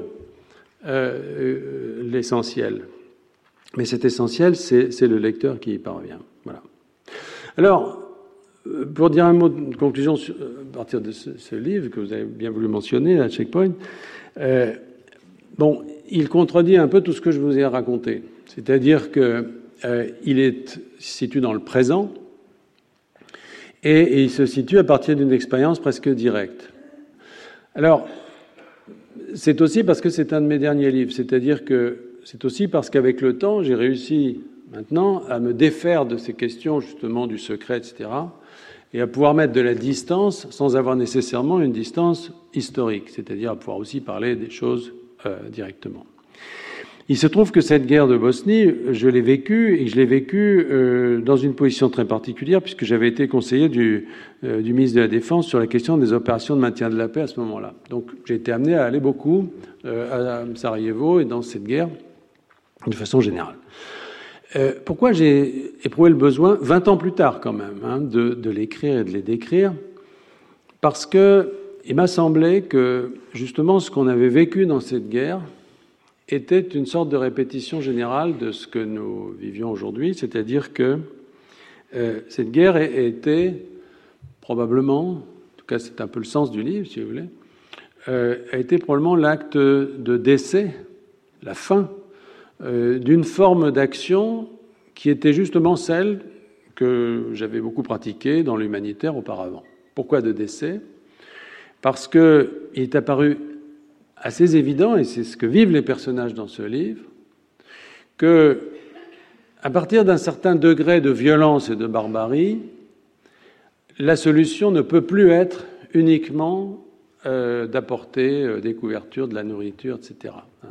l'essentiel. Mais cet essentiel, c'est le lecteur qui y parvient. Voilà. Alors, Pour dire un mot de conclusion à partir de ce livre que vous avez bien voulu mentionner, à Checkpoint, il contredit un peu tout ce que je vous ai raconté. C'est-à-dire qu'il se situe dans le présent et il se situe à partir d'une expérience presque directe. Alors, c'est aussi parce que c'est un de mes derniers livres, c'est-à-dire que c'est aussi parce qu'avec le temps, j'ai réussi maintenant à me défaire de ces questions justement du secret, etc., et à pouvoir mettre de la distance sans avoir nécessairement une distance historique, c'est-à-dire à pouvoir aussi parler des choses directement. Il se trouve que cette guerre de Bosnie, je l'ai vécue, et je l'ai vécue dans une position très particulière, puisque j'avais été conseiller du ministre de la Défense sur la question des opérations de maintien de la paix à ce moment-là. Donc j'ai été amené à aller beaucoup à Sarajevo et dans cette guerre de façon générale. Pourquoi j'ai éprouvé le besoin, 20 ans plus tard quand même, de l'écrire et de les décrire? Parce que il m'a semblé que justement ce qu'on avait vécu dans cette guerre était une sorte de répétition générale de ce que nous vivions aujourd'hui, c'est-à-dire que cette guerre était probablement, en tout cas c'est un peu le sens du livre si vous voulez, a été probablement l'acte de décès, la fin d'une forme d'action qui était justement celle que j'avais beaucoup pratiquée dans l'humanitaire auparavant. Pourquoi de décès? Parce qu'il est apparu assez évident, et c'est ce que vivent les personnages dans ce livre, que à partir d'un certain degré de violence et de barbarie, la solution ne peut plus être uniquement d'apporter des couvertures, de la nourriture, etc.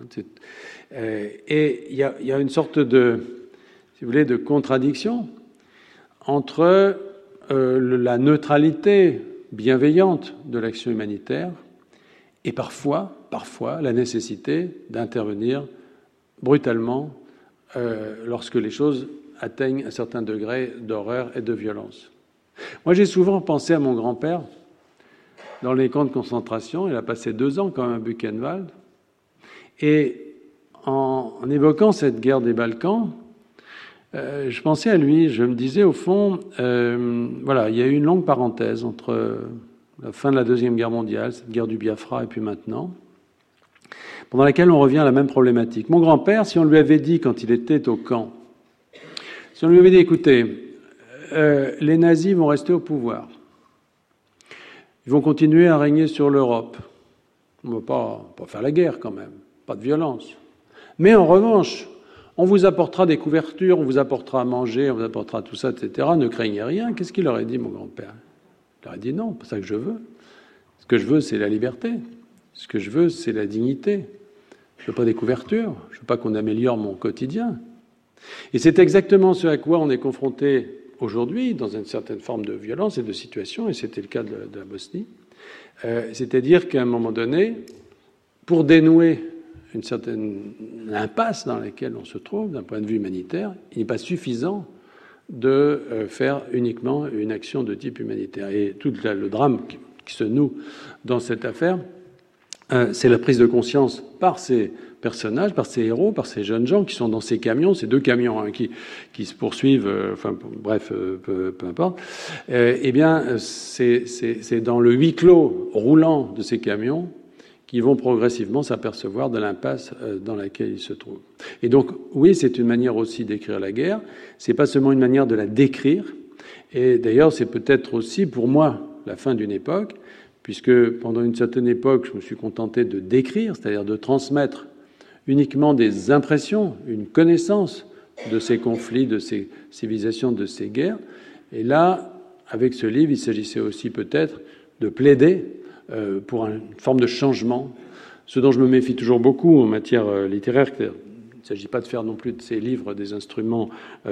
Et il y a une sorte de, si vous voulez, de contradiction entre la neutralité bienveillante de l'action humanitaire et parfois la nécessité d'intervenir brutalement lorsque les choses atteignent un certain degré d'horreur et de violence. Moi, j'ai souvent pensé à mon grand-père dans les camps de concentration. Il a passé 2 ans quand même à Buchenwald. Et en évoquant cette guerre des Balkans, je pensais à lui. Je me disais, au fond, voilà, il y a eu une longue parenthèse entre la fin de la Deuxième Guerre mondiale, cette guerre du Biafra, et puis maintenant, pendant laquelle on revient à la même problématique. Mon grand-père, si on lui avait dit, quand il était au camp, si on lui avait dit, écoutez, les nazis vont rester au pouvoir, ils vont continuer à régner sur l'Europe, on ne va pas faire la guerre quand même, pas de violence. Mais en revanche, on vous apportera des couvertures, on vous apportera à manger, on vous apportera tout ça, etc. Ne craignez rien. Qu'est-ce qu'il aurait dit, mon grand-père? Il aurait dit non, c'est pas ça que je veux. Ce que je veux, c'est la liberté. Ce que je veux, c'est la dignité. Je veux pas des couvertures. Je veux pas qu'on améliore mon quotidien. Et c'est exactement ce à quoi on est confronté aujourd'hui, dans une certaine forme de violence et de situation, et c'était le cas de la Bosnie. C'est-à-dire qu'à un moment donné, pour dénouer une certaine impasse dans laquelle on se trouve, d'un point de vue humanitaire, il n'est pas suffisant de faire uniquement une action de type humanitaire. Et tout le drame qui se noue dans cette affaire, c'est la prise de conscience par ces personnages, par ces héros, par ces jeunes gens qui sont dans ces camions, ces 2 camions qui se poursuivent, peu importe. Eh bien, c'est dans le huis clos roulant de ces camions qui vont progressivement s'apercevoir de l'impasse dans laquelle ils se trouvent. Et donc, oui, c'est une manière aussi d'écrire la guerre. C'est pas seulement une manière de la décrire. Et d'ailleurs, c'est peut-être aussi, pour moi, la fin d'une époque, puisque pendant une certaine époque, je me suis contenté de décrire, c'est-à-dire de transmettre uniquement des impressions, une connaissance de ces conflits, de ces civilisations, de ces guerres. Et là, avec ce livre, il s'agissait aussi peut-être de plaider pour une forme de changement, ce dont je me méfie toujours beaucoup en matière littéraire. Il ne s'agit pas de faire non plus de ces livres des instruments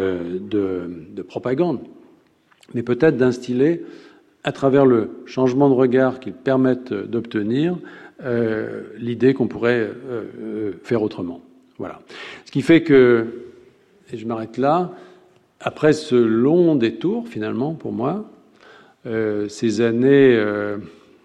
de propagande, mais peut-être d'instiller, à travers le changement de regard qu'ils permettent d'obtenir, l'idée qu'on pourrait faire autrement. Voilà. Ce qui fait que, et je m'arrête là, après ce long détour, finalement, pour moi, ces années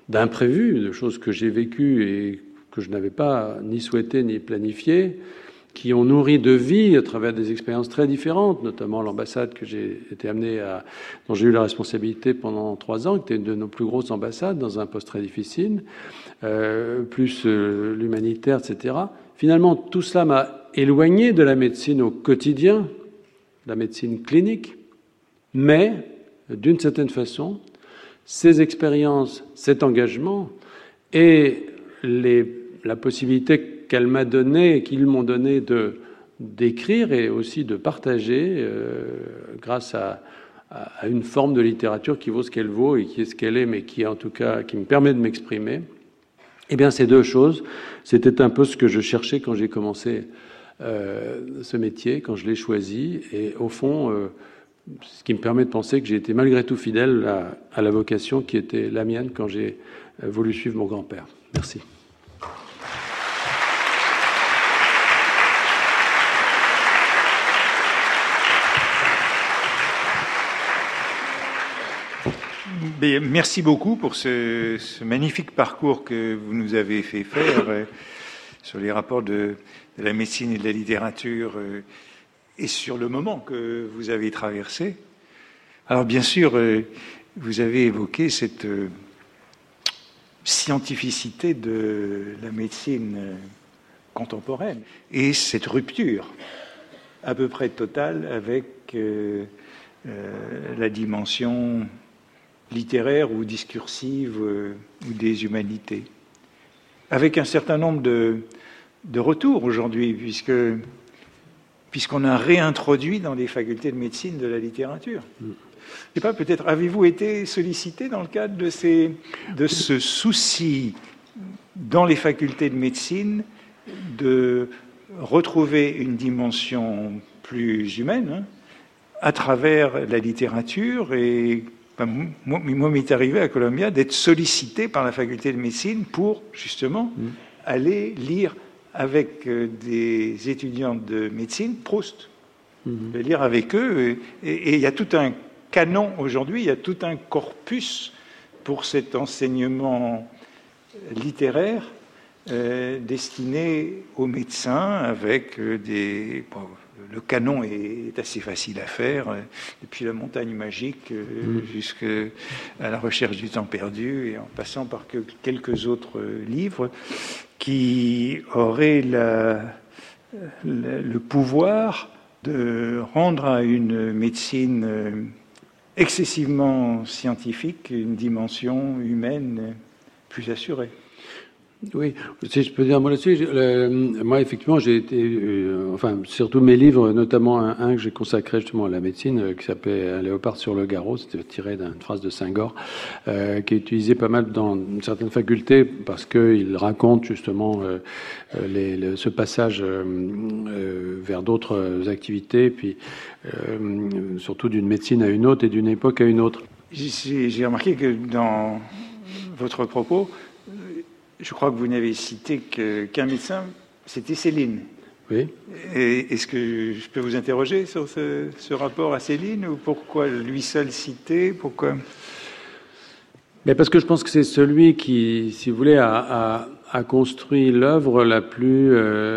d'imprévus, de choses que j'ai vécues et que je n'avais pas ni souhaité ni planifié, qui ont nourri de vie à travers des expériences très différentes, notamment l'ambassade que j'ai été amené dont j'ai eu la responsabilité pendant 3 ans, qui était une de nos plus grosses ambassades dans un poste très difficile, plus l'humanitaire, etc. Finalement, tout cela m'a éloigné de la médecine au quotidien, la médecine clinique, mais d'une certaine façon, ces expériences, cet engagement et la possibilité qu'elle m'a donnée, qu'ils m'ont donné d'écrire et aussi de partager grâce à une forme de littérature qui vaut ce qu'elle vaut et qui est ce qu'elle est, mais qui en tout cas qui me permet de m'exprimer. Eh bien, ces deux choses, c'était un peu ce que je cherchais quand j'ai commencé ce métier, quand je l'ai choisi, et au fond, ce qui me permet de penser que j'ai été malgré tout fidèle à la vocation qui était la mienne quand j'ai voulu suivre mon grand-père. Merci. Merci beaucoup pour ce magnifique parcours que vous nous avez fait faire sur les rapports de la médecine et de la littérature et sur le moment que vous avez traversé. Alors bien sûr, vous avez évoqué cette scientificité de la médecine contemporaine et cette rupture à peu près totale avec la dimension littéraire ou discursive ou des humanités. Avec un certain nombre de retours aujourd'hui, puisqu'on a réintroduit dans les facultés de médecine de la littérature. Je ne sais pas, peut-être avez-vous été sollicité dans le cadre de ce souci dans les facultés de médecine de retrouver une dimension plus humaine à travers la littérature et moi, m'est arrivé à Columbia d'être sollicité par la faculté de médecine pour, justement, aller lire avec des étudiants de médecine Proust. Lire avec eux. Et il y a tout un canon aujourd'hui, il y a tout un corpus pour cet enseignement littéraire destiné aux médecins avec des... Le canon est assez facile à faire, depuis la montagne magique jusqu'à la recherche du temps perdu, et en passant par quelques autres livres qui auraient le pouvoir de rendre à une médecine excessivement scientifique une dimension humaine plus assurée. Oui, si je peux dire un mot là-dessus, moi effectivement j'ai été, surtout mes livres, notamment un que j'ai consacré justement à la médecine, qui s'appelait Un léopard sur le garrot, c'était tiré d'une phrase de Senghor, qui est utilisé pas mal dans certaines facultés parce qu'il raconte justement ce passage vers d'autres activités, puis surtout d'une médecine à une autre et d'une époque à une autre. J'ai remarqué que dans votre propos, je crois que vous n'avez cité qu'un médecin, c'était Céline. Oui. Est-ce que je peux vous interroger sur ce rapport à Céline, ou pourquoi lui seul cité? Pourquoi? Mais parce que je pense que c'est celui qui, si vous voulez, a construit l'œuvre la plus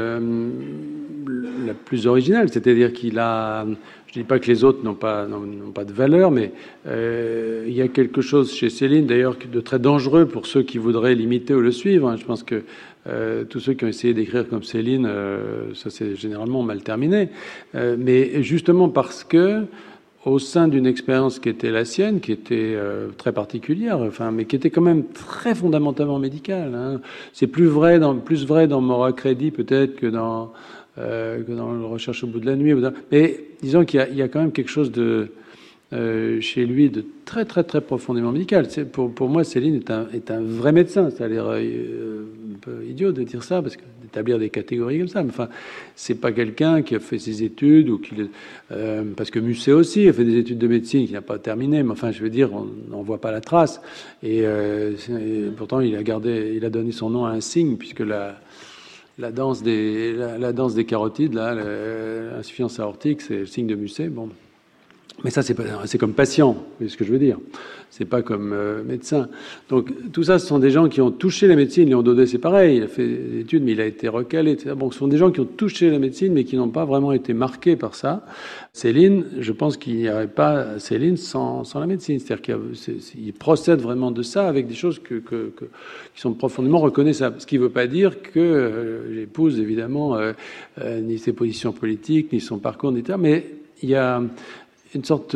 originale. C'est-à-dire qu'il a... Je ne dis pas que les autres n'ont pas de valeur, mais il y a quelque chose chez Céline, d'ailleurs, de très dangereux pour ceux qui voudraient l'imiter ou le suivre. Je pense que tous ceux qui ont essayé d'écrire comme Céline, ça s'est généralement mal terminé. Mais justement parce que, au sein d'une expérience qui était la sienne, qui était très particulière, mais qui était quand même très fondamentalement médicale. Hein. C'est plus vrai dans Mort à crédit peut-être que dans le Recherche au bout de la nuit. Mais disons qu'il y a quand même quelque chose de chez lui de très très très profondément médical. Pour moi, Céline est un vrai médecin. Ça a l'air un peu idiot de dire ça, parce que d'établir des catégories comme ça. Mais enfin, c'est pas quelqu'un qui a fait ses études ou parce que Musset aussi a fait des études de médecine qu'il n'a pas terminé. Mais enfin, je veux dire, on n'en voit pas la trace. Et pourtant, il a donné son nom à un signe, puisque la danse des carotides, là, l'insuffisance aortique, c'est le signe de Musset. Bon. Mais ça, c'est comme patient, vous voyez ce que je veux dire. C'est pas comme médecin. Donc, tout ça, ce sont des gens qui ont touché la médecine. Léon Daudet, c'est pareil. Il a fait des études, mais il a été recalé, etc. Bon, ce sont des gens qui ont touché la médecine, mais qui n'ont pas vraiment été marqués par ça. Céline, je pense qu'il n'y aurait pas Céline sans la médecine. C'est-à-dire qu'il procède vraiment de ça avec des choses qui sont profondément reconnaissables. Ce qui ne veut pas dire que j'épouse, évidemment, ni ses positions politiques, ni son parcours, etc. Mais il y a une sorte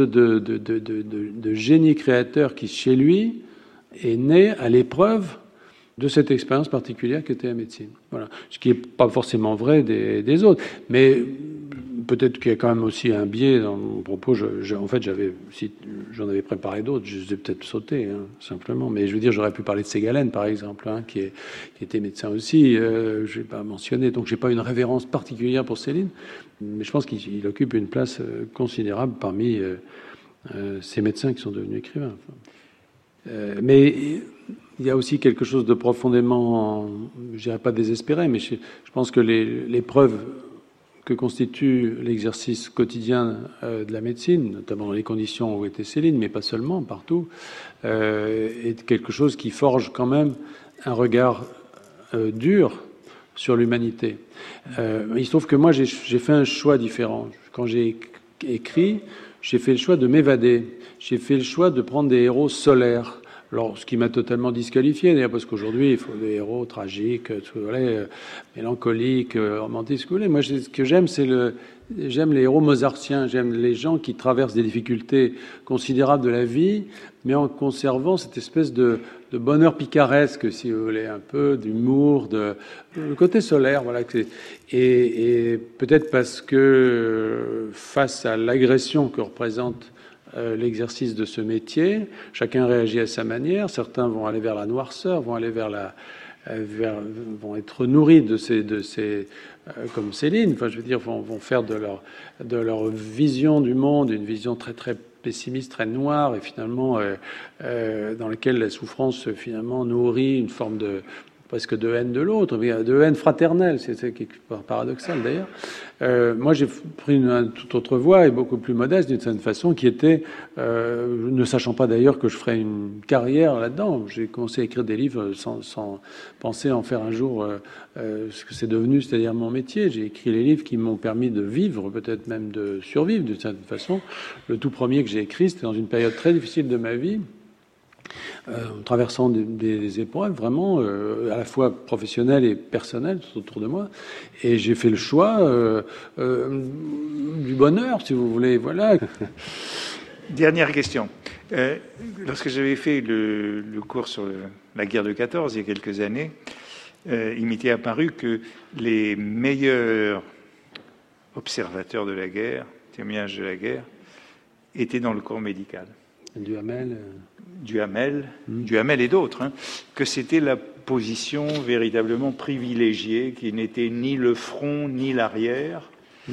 de génie créateur qui, chez lui, est né à l'épreuve de cette expérience particulière qu'était la médecine. Voilà. Ce qui n'est pas forcément vrai des autres. Mais peut-être qu'il y a quand même aussi un biais dans mon propos. En fait, j'en avais préparé d'autres. Je les ai peut-être sautés, simplement. Mais je veux dire, j'aurais pu parler de Ségalen, par exemple, qui était médecin aussi. Je ne l'ai pas mentionné. Donc, je n'ai pas une révérence particulière pour Céline. Mais je pense qu'il occupe une place considérable parmi ces médecins qui sont devenus écrivains. Mais il y a aussi quelque chose de profondément, je dirais pas désespéré, mais je pense que l'épreuve que constitue l'exercice quotidien de la médecine, notamment dans les conditions où était Céline, mais pas seulement, partout, est quelque chose qui forge quand même un regard dur sur l'humanité. Il se trouve que moi, j'ai fait un choix différent. Quand j'ai écrit, j'ai fait le choix de m'évader. J'ai fait le choix de prendre des héros solaires. Alors, ce qui m'a totalement disqualifié, d'ailleurs, parce qu'aujourd'hui, il faut des héros tragiques, mélancoliques, romantiques, ce que vous voulez. Moi, ce que j'aime, j'aime les héros mozartiens. J'aime les gens qui traversent des difficultés considérables de la vie, mais en conservant cette espèce de bonheur picaresque, si vous voulez, un peu d'humour, le côté solaire, voilà. Et peut-être parce que face à l'agression que représente l'exercice de ce métier, chacun réagit à sa manière. Certains vont aller vers la noirceur, vont aller vont être nourris de ces comme Céline. Enfin, je veux dire, vont faire de leur vision du monde une vision très très pessimiste, très noire, et finalement dans laquelle la souffrance finalement nourrit une forme presque de haine de l'autre, mais de haine fraternelle, c'est qui est paradoxal d'ailleurs. Moi, j'ai pris une toute autre voie et beaucoup plus modeste d'une certaine façon, qui était, ne sachant pas d'ailleurs que je ferais une carrière là-dedans. J'ai commencé à écrire des livres sans penser en faire un jour ce que c'est devenu, c'est-à-dire mon métier. J'ai écrit les livres qui m'ont permis de vivre, peut-être même de survivre d'une certaine façon. Le tout premier que j'ai écrit, c'était dans une période très difficile de ma vie, traversant des épreuves vraiment à la fois professionnelles et personnelles tout autour de moi, et j'ai fait le choix du bonheur, si vous voulez, voilà. Dernière question. Lorsque j'avais fait le cours sur la guerre de 14 il y a quelques années, il m'était apparu que les meilleurs observateurs de la guerre, témoignages de la guerre, étaient dans le corps médical. Duhamel et d'autres, que c'était la position véritablement privilégiée, qui n'était ni le front ni l'arrière.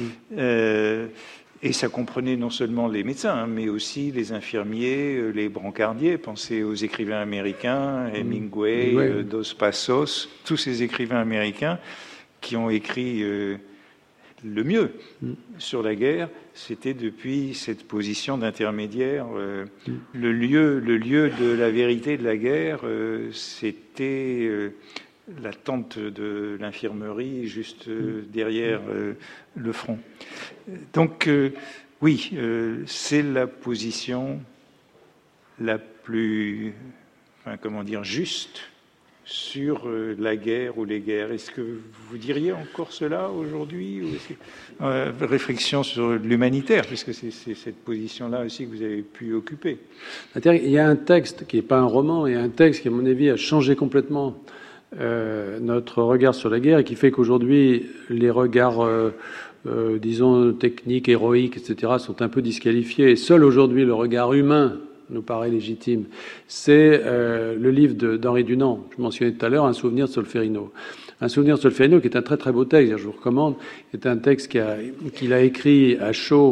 Et ça comprenait non seulement les médecins, mais aussi les infirmiers, les brancardiers. Pensez aux écrivains américains, Hemingway, Dos Passos, tous ces écrivains américains qui ont écrit le mieux sur la guerre. C'était depuis cette position d'intermédiaire. Le lieu de la vérité de la guerre, c'était la tente de l'infirmerie juste derrière le front. Donc, oui, c'est la position la plus, juste sur la guerre ou les guerres. Est-ce que vous diriez encore cela aujourd'hui, ou réflexion sur l'humanitaire, puisque c'est cette position-là aussi que vous avez pu occuper? Il y a un texte qui n'est pas un roman, il y a un texte qui, à mon avis, a changé complètement notre regard sur la guerre, et qui fait qu'aujourd'hui, les regards, disons, techniques, héroïques, etc., sont un peu disqualifiés. Et seul aujourd'hui, le regard humain nous paraît légitime. C'est le livre d'Henri Dunant, je mentionnais tout à l'heure, Un souvenir de Solferino. Un souvenir de Solferino, qui est un très très beau texte, je vous recommande, est un texte qu'il a écrit à chaud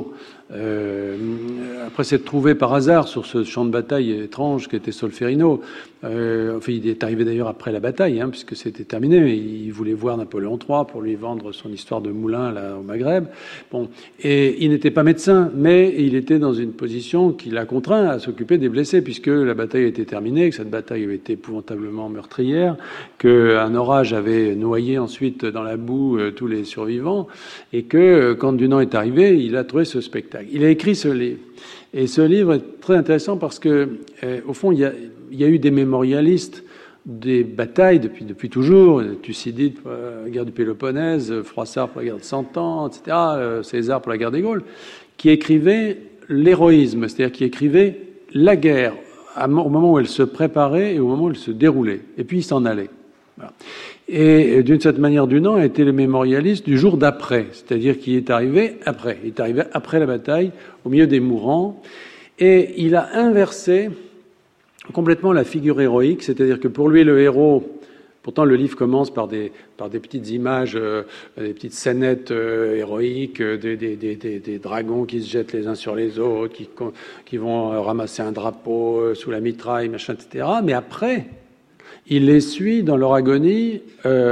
après s'être trouvé par hasard sur ce champ de bataille étrange qu'était Solferino. Enfin, il est arrivé d'ailleurs après la bataille, puisque c'était terminé, mais il voulait voir Napoléon III pour lui vendre son histoire de moulin là, au Maghreb. Bon, et il n'était pas médecin, mais il était dans une position qui l'a contraint à s'occuper des blessés, puisque la bataille était terminée, que cette bataille avait été épouvantablement meurtrière, qu'un orage avait noyé ensuite dans la boue tous les survivants, et que quand Dunant est arrivé, il a trouvé ce spectacle. Il a écrit ce livre. Et ce livre est très intéressant parce que, au fond, il y a eu des mémorialistes des batailles depuis toujours. Thucydide pour la guerre du Péloponnèse, Froissart pour la guerre de 100 ans, etc., César pour la guerre des Gaules, qui écrivaient l'héroïsme, c'est-à-dire qui écrivaient la guerre au moment où elle se préparait et au moment où elle se déroulait. Et puis, ils s'en allaient. Voilà. Et d'une certaine manière, Dunant a été le mémorialiste du jour d'après, c'est-à-dire qu'il est arrivé après. Il est arrivé après la bataille, au milieu des mourants, et il a inversé complètement la figure héroïque, c'est-à-dire que pour lui, le héros, pourtant le livre commence par des petites images, des petites scénettes héroïques, des dragons qui se jettent les uns sur les autres, qui vont ramasser un drapeau sous la mitraille, machin, etc. Mais après, il les suit dans leur agonie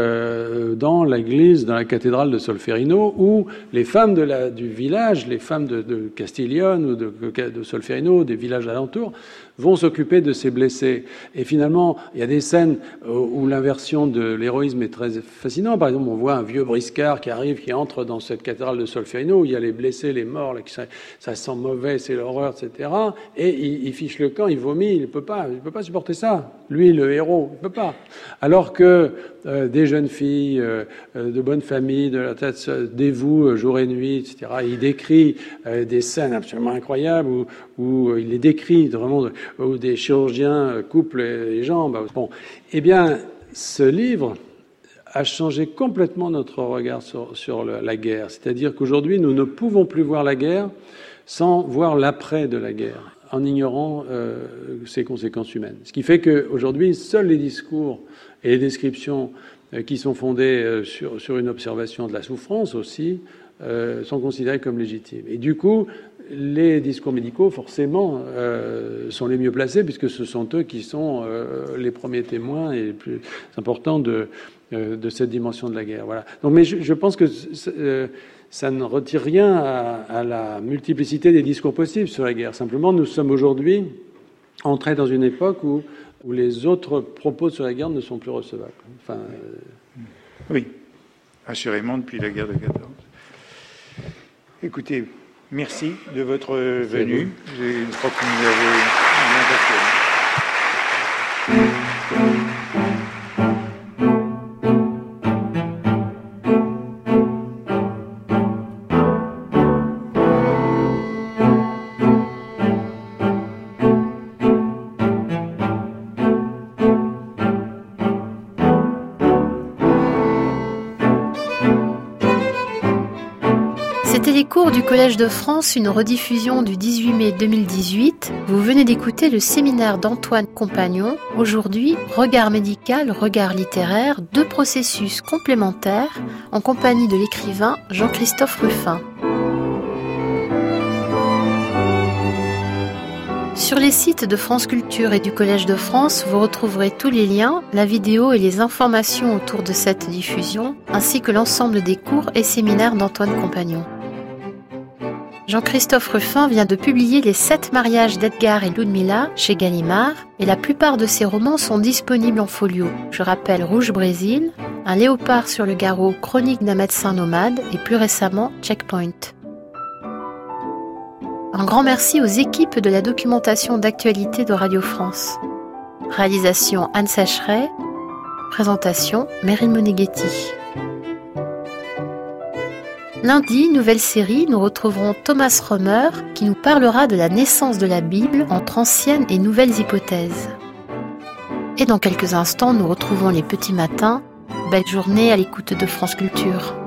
dans l'église, dans la cathédrale de Solferino, où les femmes du village, les femmes de Castiglione ou de Solferino, des villages alentours, vont s'occuper de ces blessés. Et finalement, il y a des scènes où l'inversion de l'héroïsme est très fascinante. Par exemple, on voit un vieux briscard qui arrive, qui entre dans cette cathédrale de Solferino, où il y a les blessés, les morts, là, ça sent mauvais, c'est l'horreur, etc. Et il fiche le camp, il vomit, il peut pas supporter ça. Lui, le héros, il peut pas. Alors que des jeunes filles de bonne famille, de la tête dévouent jour et nuit, etc. Il décrit des scènes absolument incroyables où il les décrit vraiment, où des chirurgiens coupent les jambes. Bon, eh bien, ce livre a changé complètement notre regard sur la guerre. C'est-à-dire qu'aujourd'hui, nous ne pouvons plus voir la guerre sans voir l'après de la guerre, en ignorant ses conséquences humaines. Ce qui fait qu'aujourd'hui, seuls les discours et les descriptions qui sont fondées sur une observation de la souffrance aussi sont considérés comme légitimes. Et du coup, les discours médicaux, forcément, sont les mieux placés, puisque ce sont eux qui sont les premiers témoins et les plus importants de cette dimension de la guerre. Voilà. Donc, mais je pense que ça ne retire rien à la multiplicité des discours possibles sur la guerre. Simplement, nous sommes aujourd'hui entrés dans une époque où les autres propos sur la guerre ne sont plus recevables. Enfin, oui, assurément, depuis la guerre de 14. Écoutez, merci de votre venue. Je crois que vous avez bien passionné. C'était les cours du Collège de France, une rediffusion du 18 mai 2018. Vous venez d'écouter le séminaire d'Antoine Compagnon. Aujourd'hui, regard médical, regard littéraire, deux processus complémentaires en compagnie de l'écrivain Jean-Christophe Ruffin. Sur les sites de France Culture et du Collège de France, vous retrouverez tous les liens, la vidéo et les informations autour de cette diffusion, ainsi que l'ensemble des cours et séminaires d'Antoine Compagnon. Jean-Christophe Ruffin vient de publier Les 7 mariages d'Edgar et Ludmilla chez Gallimard, et la plupart de ses romans sont disponibles en folio. Je rappelle Rouge Brésil, Un léopard sur le garrot, Chronique d'un médecin nomade, et plus récemment Checkpoint. Un grand merci aux équipes de la documentation d'actualité de Radio France. Réalisation Anne Sacheret, présentation Meryl Moneghetti. Lundi, nouvelle série, nous retrouverons Thomas Romer qui nous parlera de la naissance de la Bible entre anciennes et nouvelles hypothèses. Et dans quelques instants, nous retrouvons les petits matins. Belle journée à l'écoute de France Culture.